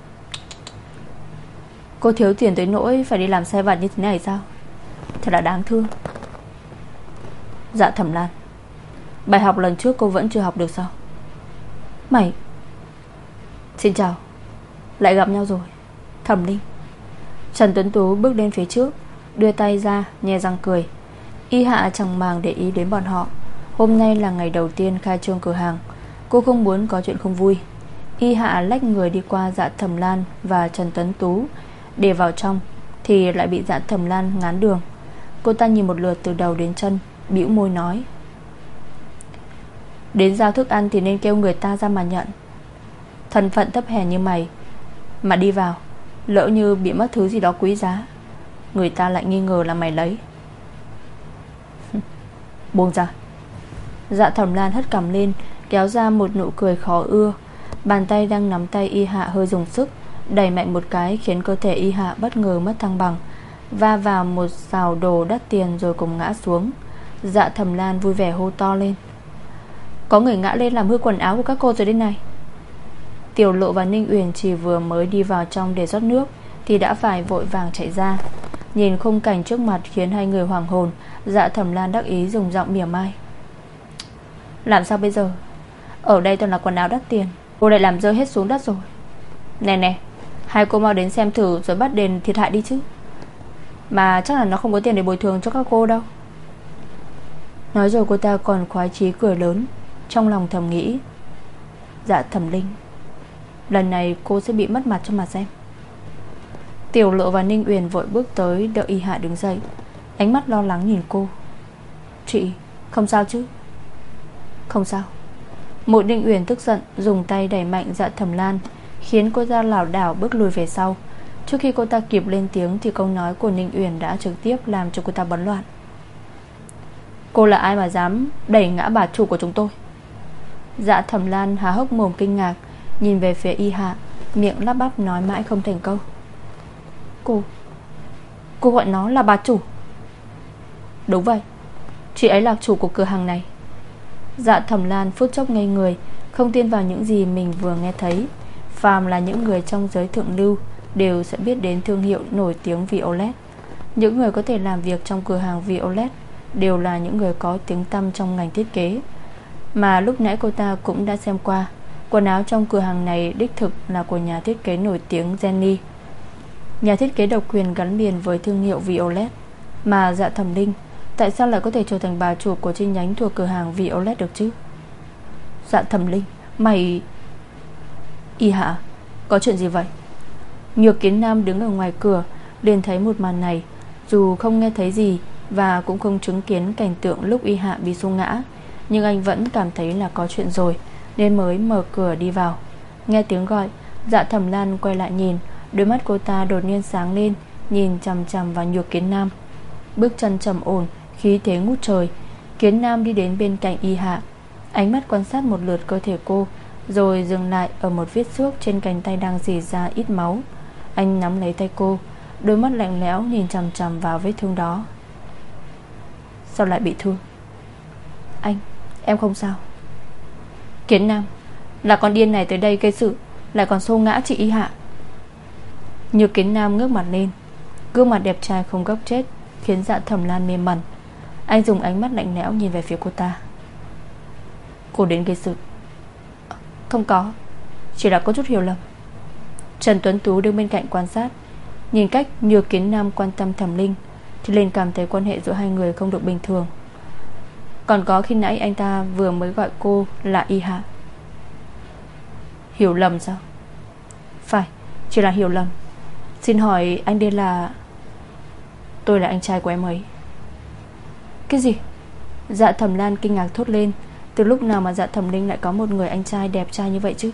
Cô thiếu tiền tới nỗi phải đi làm sai vặt như thế này sao? Thật là đáng thương. Dạ Thẩm Lan, bài học lần trước cô vẫn chưa học được sao? Mày. Xin chào. Lại gặp nhau rồi, Thẩm Linh. Trần Tuấn Tú bước lên phía trước, đưa tay ra, nhe răng cười. Y Hạ chẳng màng để ý đến bọn họ. Hôm nay là ngày đầu tiên khai trương cửa hàng, cô không muốn có chuyện không vui. Y Hạ lách người đi qua Dạ Thẩm Lan và Trần Tuấn Tú để vào trong, thì lại bị Dạ Thẩm Lan ngán đường. Cô ta nhìn một lượt từ đầu đến chân, bĩu môi nói: đến giao thức ăn thì nên kêu người ta ra mà nhận. Thân phận thấp hèn như mày mà đi vào, lỡ như bị mất thứ gì đó quý giá, người ta lại nghi ngờ là mày lấy. Buông ra. Dạ Thẩm Lan hất cằm lên, kéo ra một nụ cười khó ưa. Bàn tay đang nắm tay Y Hạ hơi dùng sức, đẩy mạnh một cái khiến cơ thể Y Hạ bất ngờ mất thăng bằng, va vào một xào đồ đắt tiền rồi cùng ngã xuống. Dạ Thẩm Lan vui vẻ hô to lên: có người ngã lên làm hư quần áo của các cô rồi đây này. Tiểu Lộ và Ninh Uyển chỉ vừa mới đi vào trong để rót nước thì đã phải vội vàng chạy ra. Nhìn khung cảnh trước mặt khiến hai người hoảng hồn. Dạ Thẩm Lan đắc ý dùng giọng mỉa mai: làm sao bây giờ? Ở đây toàn là quần áo đắt tiền, cô lại làm rơi hết xuống đất rồi. Nè nè, hai cô mau đến xem thử rồi bắt đền thiệt hại đi chứ. Mà chắc là nó không có tiền để bồi thường cho các cô đâu. Nói rồi cô ta còn khoái chí cười lớn, trong lòng thầm nghĩ: Dạ Thẩm Linh, lần này cô sẽ bị mất mặt cho mà xem. Tiểu Lộ và Ninh Uyển vội bước tới đợi Y Hạ đứng dậy, ánh mắt lo lắng nhìn cô. Chị, không sao chứ? Không sao. Một Ninh Uyển tức giận dùng tay đẩy mạnh Dạ Thẩm Lan, khiến cô ta lảo đảo bước lùi về sau. Trước khi cô ta kịp lên tiếng thì câu nói của Ninh Uyển đã trực tiếp làm cho cô ta bấn loạn. Cô là ai mà dám đẩy ngã bà chủ của chúng tôi? Dạ Thẩm Lan há hốc mồm kinh ngạc, nhìn về phía Y Hạ, miệng lắp bắp nói mãi không thành câu. Cô Cô gọi nó là bà chủ? Đúng vậy, chị ấy là chủ của cửa hàng này. Dạ Thẩm Lan phút chốc ngây người, không tin vào những gì mình vừa nghe thấy. Phàm là những người trong giới thượng lưu đều sẽ biết đến thương hiệu nổi tiếng Violet. Những người có thể làm việc trong cửa hàng Violet đều là những người có tiếng tăm trong ngành thiết kế. Mà lúc nãy cô ta cũng đã xem qua, quần áo trong cửa hàng này đích thực là của nhà thiết kế nổi tiếng Jenny, nhà thiết kế độc quyền gắn liền với thương hiệu Violet. Mà Dạ Thẩm Linh tại sao lại có thể trở thành bà chủ của chi nhánh thuộc cửa hàng Violet được chứ? Dạ Thẩm Linh, mày... Y Hạ, có chuyện gì vậy? Nhược Kiến Nam đứng ở ngoài cửa liền thấy một màn này. Dù không nghe thấy gì và cũng không chứng kiến cảnh tượng lúc Y Hạ bị xô ngã, nhưng anh vẫn cảm thấy là có chuyện rồi, nên mới mở cửa đi vào. Nghe tiếng gọi, Dạ Thẩm Lan quay lại nhìn. Đôi mắt cô ta đột nhiên sáng lên, nhìn chằm chằm vào Nhược Kiến Nam. Bước chân trầm ổn, khí thế ngút trời. Kiến Nam đi đến bên cạnh Y Hạ, ánh mắt quan sát một lượt cơ thể cô, rồi dừng lại ở một vết xước trên cánh tay đang rỉ ra ít máu. Anh nắm lấy tay cô, đôi mắt lạnh lẽo nhìn chằm chằm vào vết thương đó. sao lại bị thương? Anh, em không sao. Kiến Nam, là con điên này tới đây gây sự, lại còn xô ngã chị Y Hạ. Nhược Kiến Nam ngước mặt lên, gương mặt đẹp trai không góc chết khiến Dạ Thẩm Lan mê mẩn. Anh dùng ánh mắt lạnh lẽo nhìn về phía cô ta. Cô đến gây sự? Không có, chỉ là có chút hiểu lầm. Trần Tuấn Tú đứng bên cạnh quan sát, nhìn cách Nhược Kiến Nam quan tâm Thẩm Linh thì liền cảm thấy quan hệ giữa hai người không được bình thường. Còn có khi nãy anh ta vừa mới gọi cô là Y Hạ. Hiểu lầm sao? Phải, chỉ là hiểu lầm. Xin hỏi anh đây là... Tôi là anh trai của em ấy. Cái gì? Dạ Thẩm Lan kinh ngạc thốt lên. Từ lúc nào mà Dạ Thẩm Linh lại có một người anh trai đẹp trai như vậy chứ?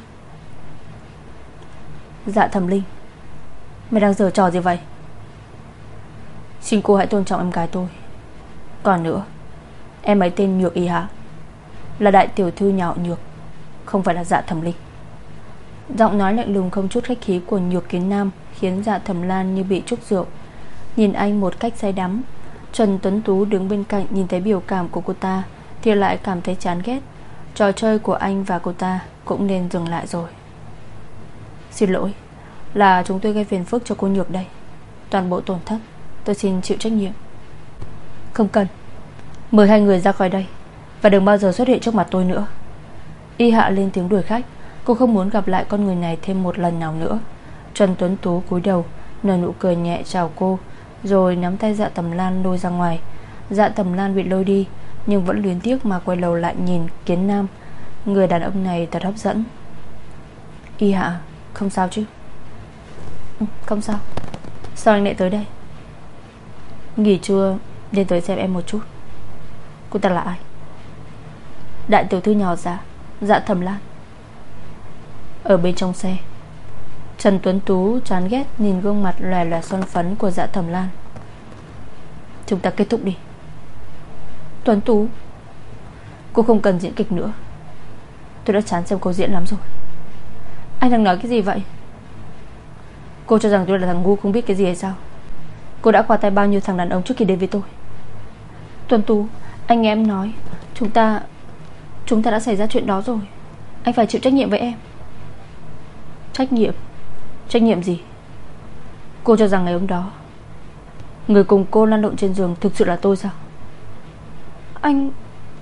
Dạ Thẩm Linh, mày đang giở trò gì vậy? Xin cô hãy tôn trọng em gái tôi. Còn nữa, em ấy tên Nhược Y Hạ, là đại tiểu thư nhà họ Nhược, không phải là Dạ Thẩm Linh. Giọng nói lạnh lùng không chút khách khí của Nhược Kiến Nam khiến Dạ Thẩm Lan như bị trút rượu, nhìn anh một cách say đắm. Trần Tuấn Tú đứng bên cạnh nhìn thấy biểu cảm của cô ta thì lại cảm thấy chán ghét. Trò chơi của anh và cô ta cũng nên dừng lại rồi. Xin lỗi, là chúng tôi gây phiền phức cho cô Nhược đây. Toàn bộ tổn thất tôi xin chịu trách nhiệm. Không cần, mời hai người ra khỏi đây và đừng bao giờ xuất hiện trước mặt tôi nữa. Y Hạ lên tiếng đuổi khách. Cô không muốn gặp lại con người này thêm một lần nào nữa. Trần Tuấn Tú cúi đầu nở nụ cười nhẹ chào cô, rồi nắm tay Dạ Thẩm Lan lôi ra ngoài. Dạ Thẩm Lan bị lôi đi nhưng vẫn luyến tiếc mà quay đầu lại nhìn Kiến Nam. Người đàn ông này thật hấp dẫn. Y Hạ, không sao chứ? Ừ, không sao. Sao anh lại tới đây? Nghỉ trưa nên tới xem em một chút. Cô ta là ai? Đại tiểu thư nhỏ Dạ, Dạ Thẩm Lan. Ở bên trong xe, Trần Tuấn Tú chán ghét nhìn gương mặt lòe lòe son phấn của Dạ Thẩm Lan. Chúng ta kết thúc đi. Tuấn Tú, cô không cần diễn kịch nữa. Tôi đã chán xem cô diễn lắm rồi. Anh đang nói cái gì vậy? Cô cho rằng tôi là thằng ngu không biết cái gì hay sao? Cô đã qua tay bao nhiêu thằng đàn ông trước khi đến với tôi? Tuấn Tú, anh nghe em nói, Chúng ta Chúng ta đã xảy ra chuyện đó rồi. Anh phải chịu trách nhiệm với em. Trách nhiệm? Trách nhiệm gì? Cô cho rằng ngày hôm đó người cùng cô lăn lộn trên giường thực sự là tôi sao? Anh...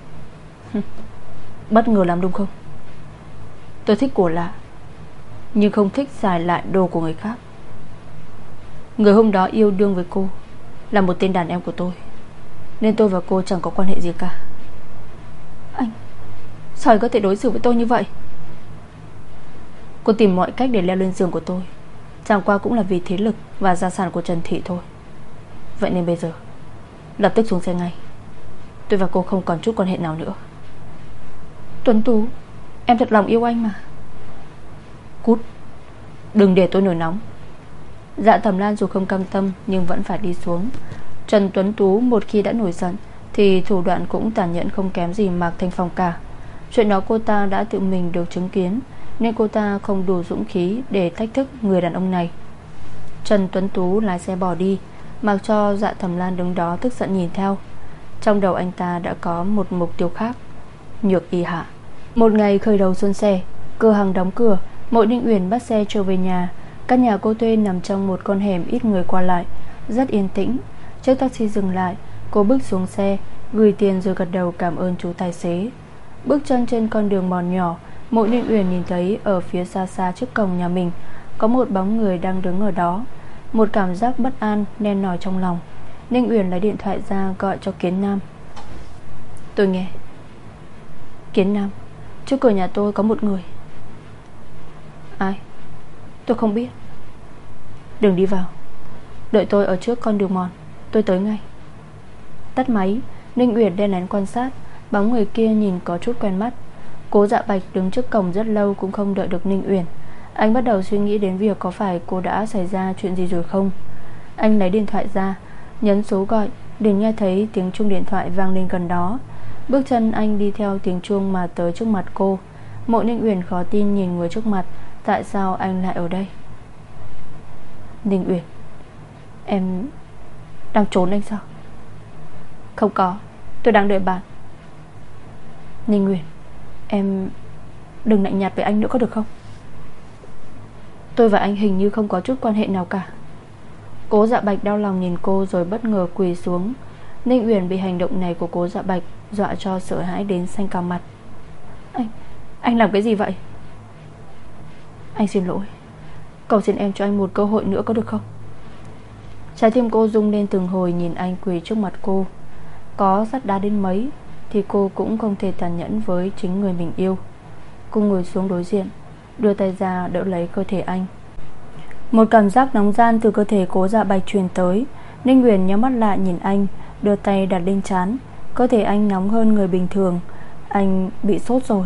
Bất ngờ lắm đúng không? Tôi thích của lạ, nhưng không thích xài lại đồ của người khác. Người hôm đó yêu đương với cô là một tên đàn em của tôi, nên tôi và cô chẳng có quan hệ gì cả. Anh... Sao anh có thể đối xử với tôi như vậy? Cô tìm mọi cách để leo lên giường của tôi, chẳng qua cũng là vì thế lực và gia sản của Trần Thị thôi. Vậy nên bây giờ lập tức xuống xe ngay. Tôi và cô không còn chút quan hệ nào nữa. Tuấn Tú, em thật lòng yêu anh mà. Cút, đừng để tôi nổi nóng. Dạ Thẩm Lan dù không cam tâm nhưng vẫn phải đi xuống. Trần Tuấn Tú một khi đã nổi giận thì thủ đoạn cũng tàn nhẫn không kém gì Mạc Thanh Phong cả. Chuyện đó cô ta đã tự mình được chứng kiến, nên cô ta không đủ dũng khí để thách thức người đàn ông này. Trần Tuấn Tú lái xe bỏ đi, mặc cho Dạ Thẩm Lan đứng đó tức giận nhìn theo. Trong đầu anh ta đã có một mục tiêu khác: Nhược Y Hạ. Một ngày khởi đầu xuân sẻ, cửa hàng đóng cửa, Mộ Ninh Uyển bắt xe trở về nhà. Căn nhà cô thuê nằm trong một con hẻm ít người qua lại, rất yên tĩnh. Chiếc taxi dừng lại, cô bước xuống xe, gửi tiền rồi gật đầu cảm ơn chú tài xế. Bước chân trên con đường mòn nhỏ, Mộ Ninh Uyển nhìn thấy ở phía xa xa trước cổng nhà mình có một bóng người đang đứng ở đó. Một cảm giác bất an len lỏi trong lòng. Ninh Uyển lấy điện thoại ra gọi cho Kiến Nam. Tôi nghe. Kiến Nam, trước cửa nhà tôi có một người. Ai? Tôi không biết. Đừng đi vào, đợi tôi ở trước con đường mòn, tôi tới ngay. Tắt máy, Ninh Uyển đen lén quan sát. Bóng người kia nhìn có chút quen mắt. Cố Dạ Bạch đứng trước cổng rất lâu cũng không đợi được Ninh Uyển. Anh bắt đầu suy nghĩ đến việc có phải cô đã xảy ra chuyện gì rồi không. Anh lấy điện thoại ra, nhấn số gọi, liền nghe thấy tiếng chuông điện thoại vang lên gần đó. Bước chân anh đi theo tiếng chuông mà tới trước mặt cô. Mộ Ninh Uyển khó tin nhìn người trước mặt. Tại sao anh lại ở đây? Ninh Uyển, em đang trốn anh sao? Không có, Tôi đang đợi bạn. Ninh Uyển, em đừng lạnh nhạt với anh nữa có được không? Tôi và anh hình như không có chút quan hệ nào cả. Cố Dạ Bạch đau lòng nhìn cô rồi bất ngờ quỳ xuống. Ninh Uyển bị hành động này của Cố Dạ Bạch dọa cho sợ hãi đến xanh cả mặt. Anh, anh làm cái gì vậy? Anh xin lỗi. Cầu xin em cho anh một cơ hội nữa có được không? Trái tim cô rung lên từng hồi nhìn anh quỳ trước mặt cô. Có sắt đá đến mấy thì cô cũng không thể tàn nhẫn với chính người mình yêu. Cô ngồi xuống đối diện, đưa tay ra đỡ lấy cơ thể anh. Một cảm giác nóng ran từ cơ thể Cố Dạ Bạch truyền tới. Ninh Uyển nhắm mắt lại nhìn anh, đưa tay đặt lên trán. Cơ thể anh nóng hơn người bình thường. Anh bị sốt rồi.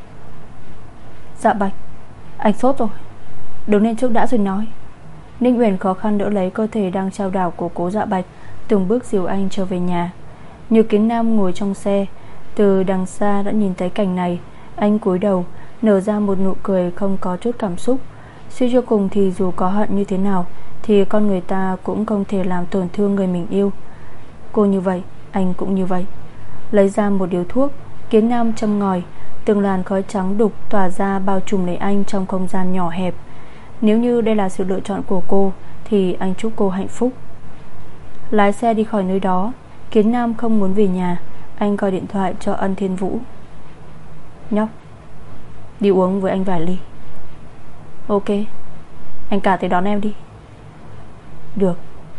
Dạ Bạch, anh sốt rồi. Đứng lên trước đã rồi nói. Ninh Uyển khó khăn đỡ lấy cơ thể đang trao đảo của Cố Dạ Bạch, từng bước dìu anh trở về nhà. Như Kiến Nam ngồi trong xe, từ đằng xa đã nhìn thấy cảnh này. Anh cúi đầu, nở ra một nụ cười không có chút cảm xúc. Suy cho cùng thì dù có hận như thế nào thì con người ta cũng không thể làm tổn thương người mình yêu. Cô như vậy, anh cũng như vậy. Lấy ra một điếu thuốc, Kiến Nam châm ngòi. Từng làn khói trắng đục tỏa ra bao trùm lấy anh trong không gian nhỏ hẹp. Nếu như đây là sự lựa chọn của cô thì anh chúc cô hạnh phúc. Lái xe đi khỏi nơi đó. Kiến Nam không muốn về nhà. Anh gọi điện thoại cho Ân Thiên Vũ. Nhóc, đi uống với anh vài ly. Ok, anh cả tới đón em đi. Được.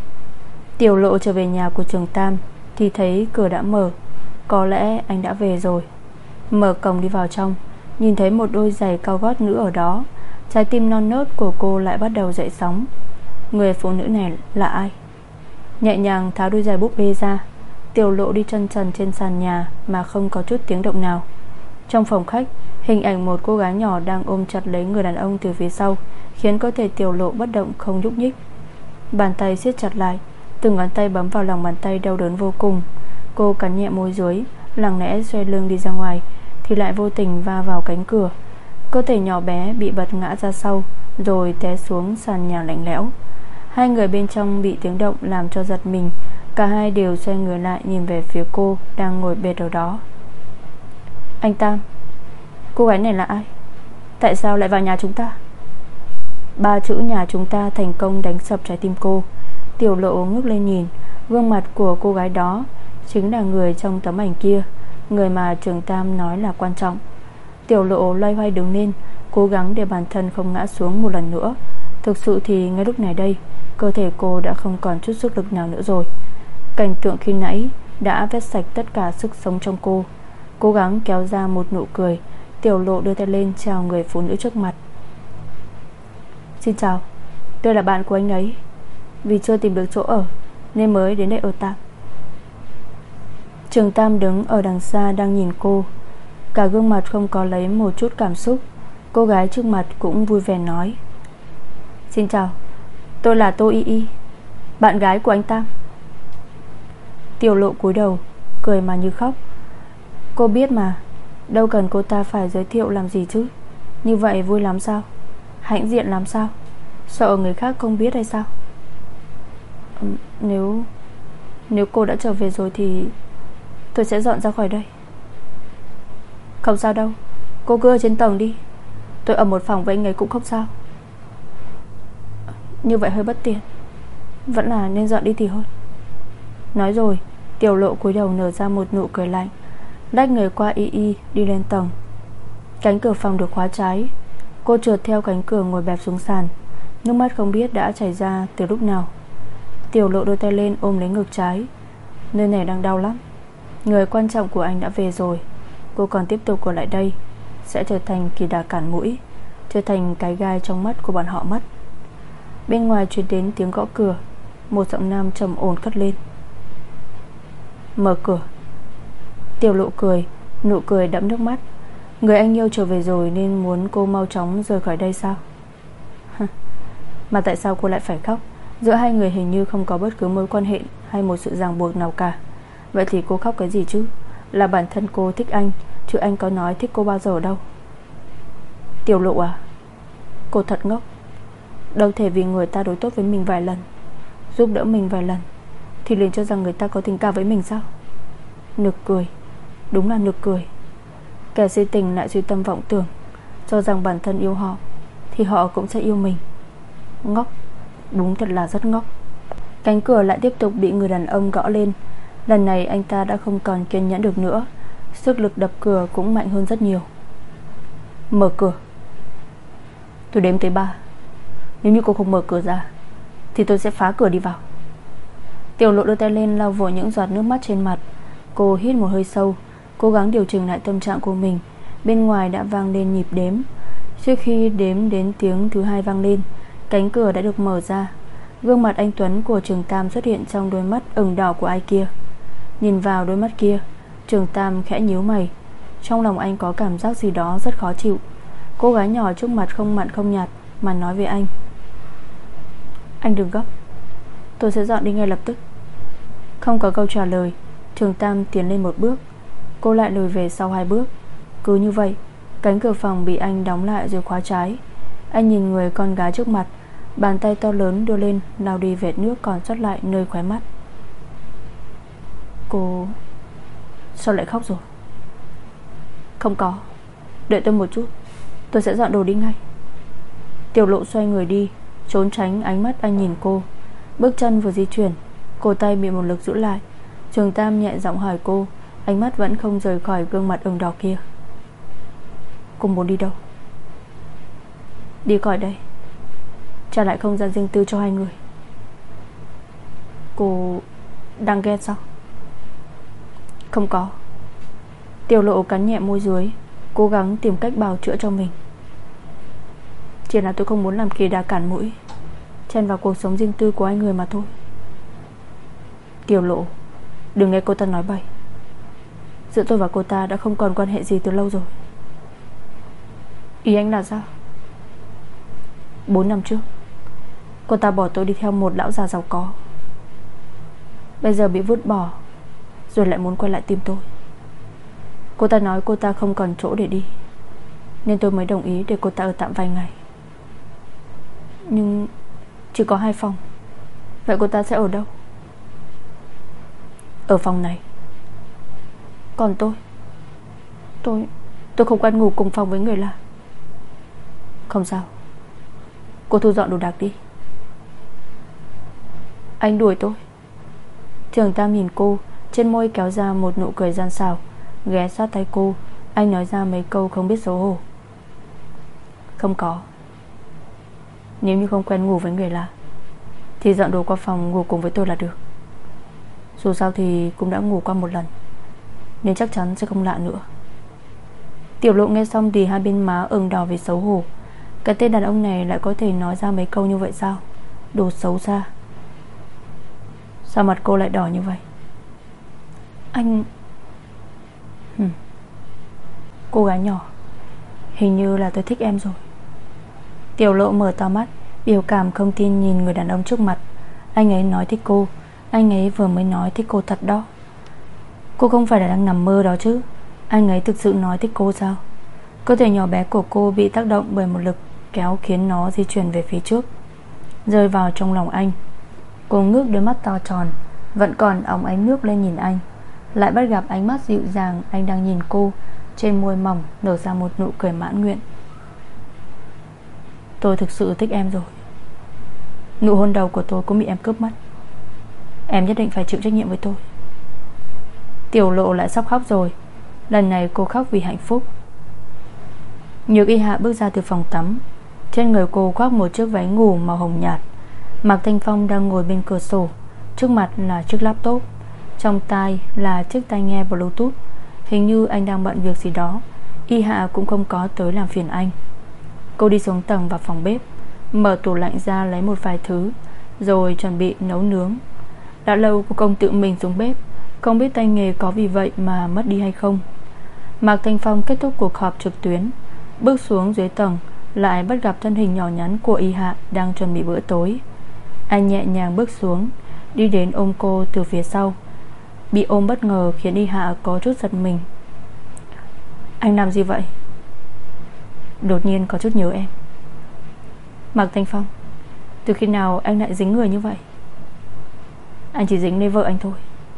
Tiểu Lộ trở về nhà của Trường Tam thì thấy cửa đã mở. Có lẽ anh đã về rồi. Mở cổng đi vào trong, nhìn thấy một đôi giày cao gót nữ ở đó. Trái tim non nớt của cô lại bắt đầu dậy sóng. Người phụ nữ này là ai? Nhẹ nhàng tháo đôi giày búp bê ra. Tiểu Lộ đi chân trần trên sàn nhà mà không có chút tiếng động nào. Trong phòng khách, hình ảnh một cô gái nhỏ đang ôm chặt lấy người đàn ông từ phía sau, khiến cơ thể Tiểu Lộ bất động không nhúc nhích. Bàn tay siết chặt lại, từng ngón tay bấm vào lòng bàn tay đau đớn vô cùng. Cô cắn nhẹ môi dưới, lặng lẽ xoay lưng đi ra ngoài thì lại vô tình va vào cánh cửa. Cơ thể nhỏ bé bị bật ngã ra sau, rồi té xuống sàn nhà lạnh lẽo. Hai người bên trong bị tiếng động làm cho giật mình. Cả hai đều xoay người lại nhìn về phía cô đang ngồi bệt ở đó. Anh Tam, cô gái này là ai? Tại sao lại vào nhà chúng ta? Ba chữ nhà chúng ta thành công đánh sập trái tim cô. Tiểu Lộ ngước lên nhìn. Gương mặt của cô gái đó chính là người trong tấm ảnh kia, người mà Trường Tam nói là quan trọng. Tiểu Lộ loay hoay đứng lên, cố gắng để bản thân không ngã xuống một lần nữa. Thực sự thì ngay lúc này đây, cơ thể cô đã không còn chút sức lực nào nữa rồi. Cảnh tượng khi nãy đã vét sạch tất cả sức sống trong cô. Cố gắng kéo ra một nụ cười, Tiểu Lộ đưa tay lên chào người phụ nữ trước mặt. Xin chào, tôi là bạn của anh ấy. Vì chưa tìm được chỗ ở nên mới đến đây ở tạm. Trường Tam đứng ở đằng xa đang nhìn cô, cả gương mặt không có lấy một chút cảm xúc. Cô gái trước mặt cũng vui vẻ nói. Xin chào, tôi là Tô Y Y, bạn gái của anh Tam. Tiểu Lộ cúi đầu, cười mà như khóc. Cô biết mà, đâu cần cô ta phải giới thiệu làm gì chứ. Như vậy vui lắm sao? Hãnh diện lắm sao? Sợ người khác không biết hay sao? ừ, Nếu Nếu cô đã trở về rồi thì tôi sẽ dọn ra khỏi đây. Không sao đâu, cô cứ ở trên tầng đi. Tôi ở một phòng với anh ấy cũng không sao. Như vậy hơi bất tiện, vẫn là nên dọn đi thì hơn. Nói rồi, Tiểu Lộ cúi đầu nở ra một nụ cười lạnh, lách người qua Y Y đi lên tầng. Cánh cửa phòng được khóa trái. Cô trượt theo cánh cửa ngồi bẹp xuống sàn. Nước mắt không biết đã chảy ra từ lúc nào. Tiểu Lộ đưa tay lên ôm lấy ngực trái. Nơi này đang đau lắm. Người quan trọng của anh đã về rồi. Cô còn tiếp tục ở lại đây sẽ trở thành kỳ đà cản mũi, trở thành cái gai trong mắt của bọn họ mất. Bên ngoài truyền đến tiếng gõ cửa. Một giọng nam trầm ổn cất lên. Mở cửa. Tiểu Lộ cười, nụ cười đẫm nước mắt. Người anh yêu trở về rồi nên muốn cô mau chóng rời khỏi đây sao? Mà tại sao cô lại phải khóc? Giữa hai người hình như không có bất cứ mối quan hệ hay một sự ràng buộc nào cả. Vậy thì cô khóc cái gì chứ? Là bản thân cô thích anh, chứ anh có nói thích cô bao giờ đâu. Tiểu Lộ à, cô thật ngốc. Đâu thể vì người ta đối tốt với mình vài lần, giúp đỡ mình vài lần thì liền cho rằng người ta có tình cảm với mình sao? Nực cười, đúng là nực cười. Kẻ si tình lại suy tâm vọng tưởng, cho rằng bản thân yêu họ thì họ cũng sẽ yêu mình. Ngốc, đúng thật là rất ngốc. Cánh cửa lại tiếp tục bị người đàn ông gõ lên. Lần này anh ta đã không còn kiên nhẫn được nữa. Sức lực đập cửa cũng mạnh hơn rất nhiều. Mở cửa. Tôi đếm tới ba. Nếu như cô không mở cửa ra thì tôi sẽ phá cửa đi vào. Tiểu Lộ đưa tay lên lau vội những giọt nước mắt trên mặt. Cô hít một hơi sâu, cố gắng điều chỉnh lại tâm trạng của mình. Bên ngoài đã vang lên nhịp đếm. Trước khi đếm đến tiếng thứ hai vang lên, cánh cửa đã được mở ra. Gương mặt anh tuấn của Trường Tam xuất hiện trong đôi mắt ửng đỏ của ai kia. Nhìn vào đôi mắt kia, Trường Tam khẽ nhíu mày. Trong lòng anh có cảm giác gì đó rất khó chịu. Cô gái nhỏ trước mặt không mặn không nhạt mà nói với anh: Anh đừng gấp, tôi sẽ dọn đi ngay lập tức. Không có câu trả lời, Trường Tam tiến lên một bước. Cô lại lùi về sau hai bước. Cứ như vậy, cánh cửa phòng bị anh đóng lại rồi khóa trái. Anh nhìn người con gái trước mặt, bàn tay to lớn đưa lên lau đi vệt nước còn sót lại nơi khóe mắt. Cô sao lại khóc rồi? Không có, đợi tôi một chút, tôi sẽ dọn đồ đi ngay. Tiểu Lộ xoay người đi, trốn tránh ánh mắt anh nhìn cô. Bước chân vừa di chuyển, cổ tay bị một lực giữ lại. Trường Tam nhẹ giọng hỏi cô, ánh mắt vẫn không rời khỏi gương mặt ửng đỏ kia. Cô muốn đi đâu? Đi khỏi đây, trả lại không gian riêng tư cho hai người. Cô đang ghen sao? Không có. Tiểu Lộ cắn nhẹ môi dưới, cố gắng tìm cách bào chữa cho mình. Chỉ là tôi không muốn làm kỳ đà cản mũi, chen vào cuộc sống riêng tư của hai người mà thôi. Tiểu Lộ, đừng nghe cô ta nói bậy. Giữa tôi và cô ta đã không còn quan hệ gì từ lâu rồi. Ý anh là sao? Bốn năm trước, cô ta bỏ tôi đi theo một lão già giàu có. Bây giờ bị vứt bỏ, rồi lại muốn quay lại tìm tôi. Cô ta nói cô ta không còn chỗ để đi, nên tôi mới đồng ý để cô ta ở tạm vài ngày. Nhưng chỉ có hai phòng. Vậy cô ta sẽ ở đâu? Ở phòng này. Còn tôi Tôi Tôi không quen ngủ cùng phòng với người lạ. Không sao, cô thu dọn đồ đạc đi. Anh đuổi tôi. Trường Tam nhìn cô, trên môi kéo ra một nụ cười gian xảo. Ghé sát tay cô, anh nói ra mấy câu không biết xấu hổ. Không có. Nếu như không quen ngủ với người lạ thì dọn đồ qua phòng ngủ cùng với tôi là được. Dù sao thì cũng đã ngủ qua một lần, nên chắc chắn sẽ không lạ nữa. Tiểu Lộ nghe xong thì hai bên má ửng đỏ vì xấu hổ. Cái tên đàn ông này lại có thể nói ra mấy câu như vậy sao? Đồ xấu xa. Sao mặt cô lại đỏ như vậy? Anh... Hừm. Cô gái nhỏ, hình như là tôi thích em rồi. Tiểu Lộ mở to mắt, biểu cảm không tin nhìn người đàn ông trước mặt. Anh ấy nói thích cô. Anh ấy vừa mới nói thích cô thật đó. Cô không phải là đang nằm mơ đó chứ? Anh ấy thực sự nói thích cô sao? Cơ thể nhỏ bé của cô bị tác động bởi một lực kéo khiến nó di chuyển về phía trước, rơi vào trong lòng anh. Cô ngước đôi mắt to tròn, vẫn còn óng ánh nước lên nhìn anh, lại bắt gặp ánh mắt dịu dàng anh đang nhìn cô. Trên môi mỏng nở ra một nụ cười mãn nguyện. Tôi thực sự thích em rồi. Nụ hôn đầu của tôi cũng bị em cướp mất. Em nhất định phải chịu trách nhiệm với tôi. Tiểu Lộ lại sắp khóc rồi. Lần này cô khóc vì hạnh phúc. Nhược Y Hạ bước ra từ phòng tắm. Trên người cô khoác một chiếc váy ngủ màu hồng nhạt. Mạc Thanh Phong đang ngồi bên cửa sổ, trước mặt là chiếc laptop, trong tai là chiếc tai nghe Bluetooth. Hình như anh đang bận việc gì đó. Y Hạ cũng không có tới làm phiền anh. Cô đi xuống tầng vào phòng bếp, mở tủ lạnh ra lấy một vài thứ, rồi chuẩn bị nấu nướng. Đã lâu cô không tự mình xuống bếp, không biết tay nghề có vì vậy mà mất đi hay không. Mạc Thanh Phong kết thúc cuộc họp trực tuyến, bước xuống dưới tầng, lại bắt gặp thân hình nhỏ nhắn của Y Hạ đang chuẩn bị bữa tối. Anh nhẹ nhàng bước xuống, đi đến ôm cô từ phía sau. Bị ôm bất ngờ khiến Y Hạ có chút giật mình. Anh làm gì vậy? Đột nhiên có chút nhớ em. Mạc Thanh Phong, từ khi nào anh lại dính người như vậy? Anh chỉ dính lấy vợ anh thôi.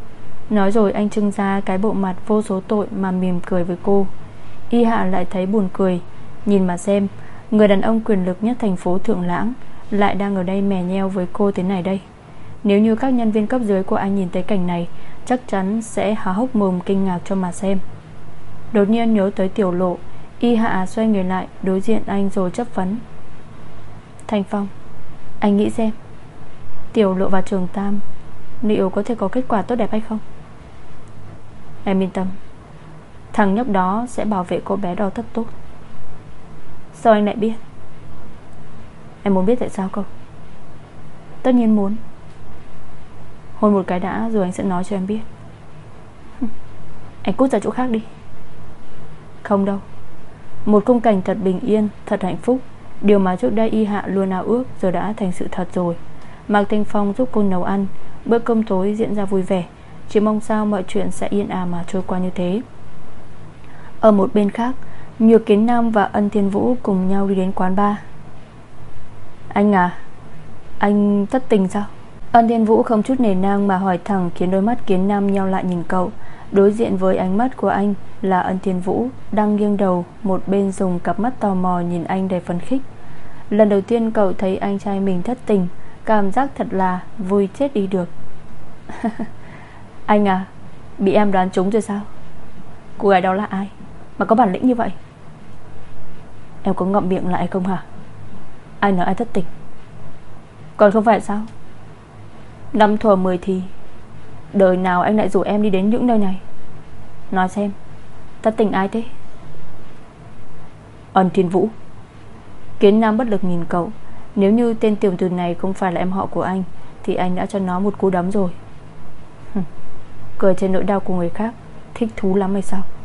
Nói rồi anh trưng ra cái bộ mặt vô số tội mà mỉm cười với cô. Y Hạ lại thấy buồn cười. Nhìn mà xem, người đàn ông quyền lực nhất thành phố Thượng Lãng lại đang ở đây mè nheo với cô thế này đây. Nếu như các nhân viên cấp dưới của anh nhìn thấy cảnh này, chắc chắn sẽ há hốc mồm kinh ngạc cho mà xem. Đột nhiên nhớ tới Tiểu Lộ, Y Hạ xoay người lại đối diện anh rồi chất vấn: Thanh Phong, anh nghĩ xem, Tiểu Lộ và Trường Tam liệu có thể có kết quả tốt đẹp hay không? Em yên tâm, thằng nhóc đó sẽ bảo vệ cô bé đó thật tốt. Sao anh lại biết? Em muốn biết tại sao không? Tất nhiên muốn. Hôn một cái đã rồi anh sẽ nói cho em biết. Anh cút ra chỗ khác đi. Không đâu. Một khung cảnh thật bình yên, thật hạnh phúc. Điều mà trước đây Y Hạ luôn ao ước giờ đã thành sự thật rồi. Mạc Thanh Phong giúp cô nấu ăn. Bữa cơm tối diễn ra vui vẻ. Chỉ mong sao mọi chuyện sẽ yên ả mà trôi qua như thế. Ở một bên khác, Nhược Kiến Nam và Ân Thiên Vũ cùng nhau đi đến quán bar. Anh à, anh thất tình sao? Ân Thiên Vũ không chút nể nang mà hỏi thẳng, khiến đôi mắt Kiến Nam nheo lại nhìn cậu. Đối diện với ánh mắt của anh là Ân Thiên Vũ đang nghiêng đầu, một bên dùng cặp mắt tò mò nhìn anh đầy phấn khích. Lần đầu tiên cậu thấy anh trai mình thất tình, cảm giác thật là vui chết đi được. Anh à, bị em đoán trúng rồi sao? Cô gái đó là ai mà có bản lĩnh như vậy? Em có ngậm miệng lại không hả? Ai nói ai thất tình? Còn không phải sao? Năm thuở mười thì đời nào anh lại rủ em đi đến những nơi này? Nói xem, thất tình ai thế? Ân Thiên Vũ. Kiến Nam bất lực nhìn cậu. Nếu như tên tiểu tử này không phải là em họ của anh thì anh đã cho nó một cú đấm rồi. Cười trên nỗi đau của người khác, thích thú lắm hay sao?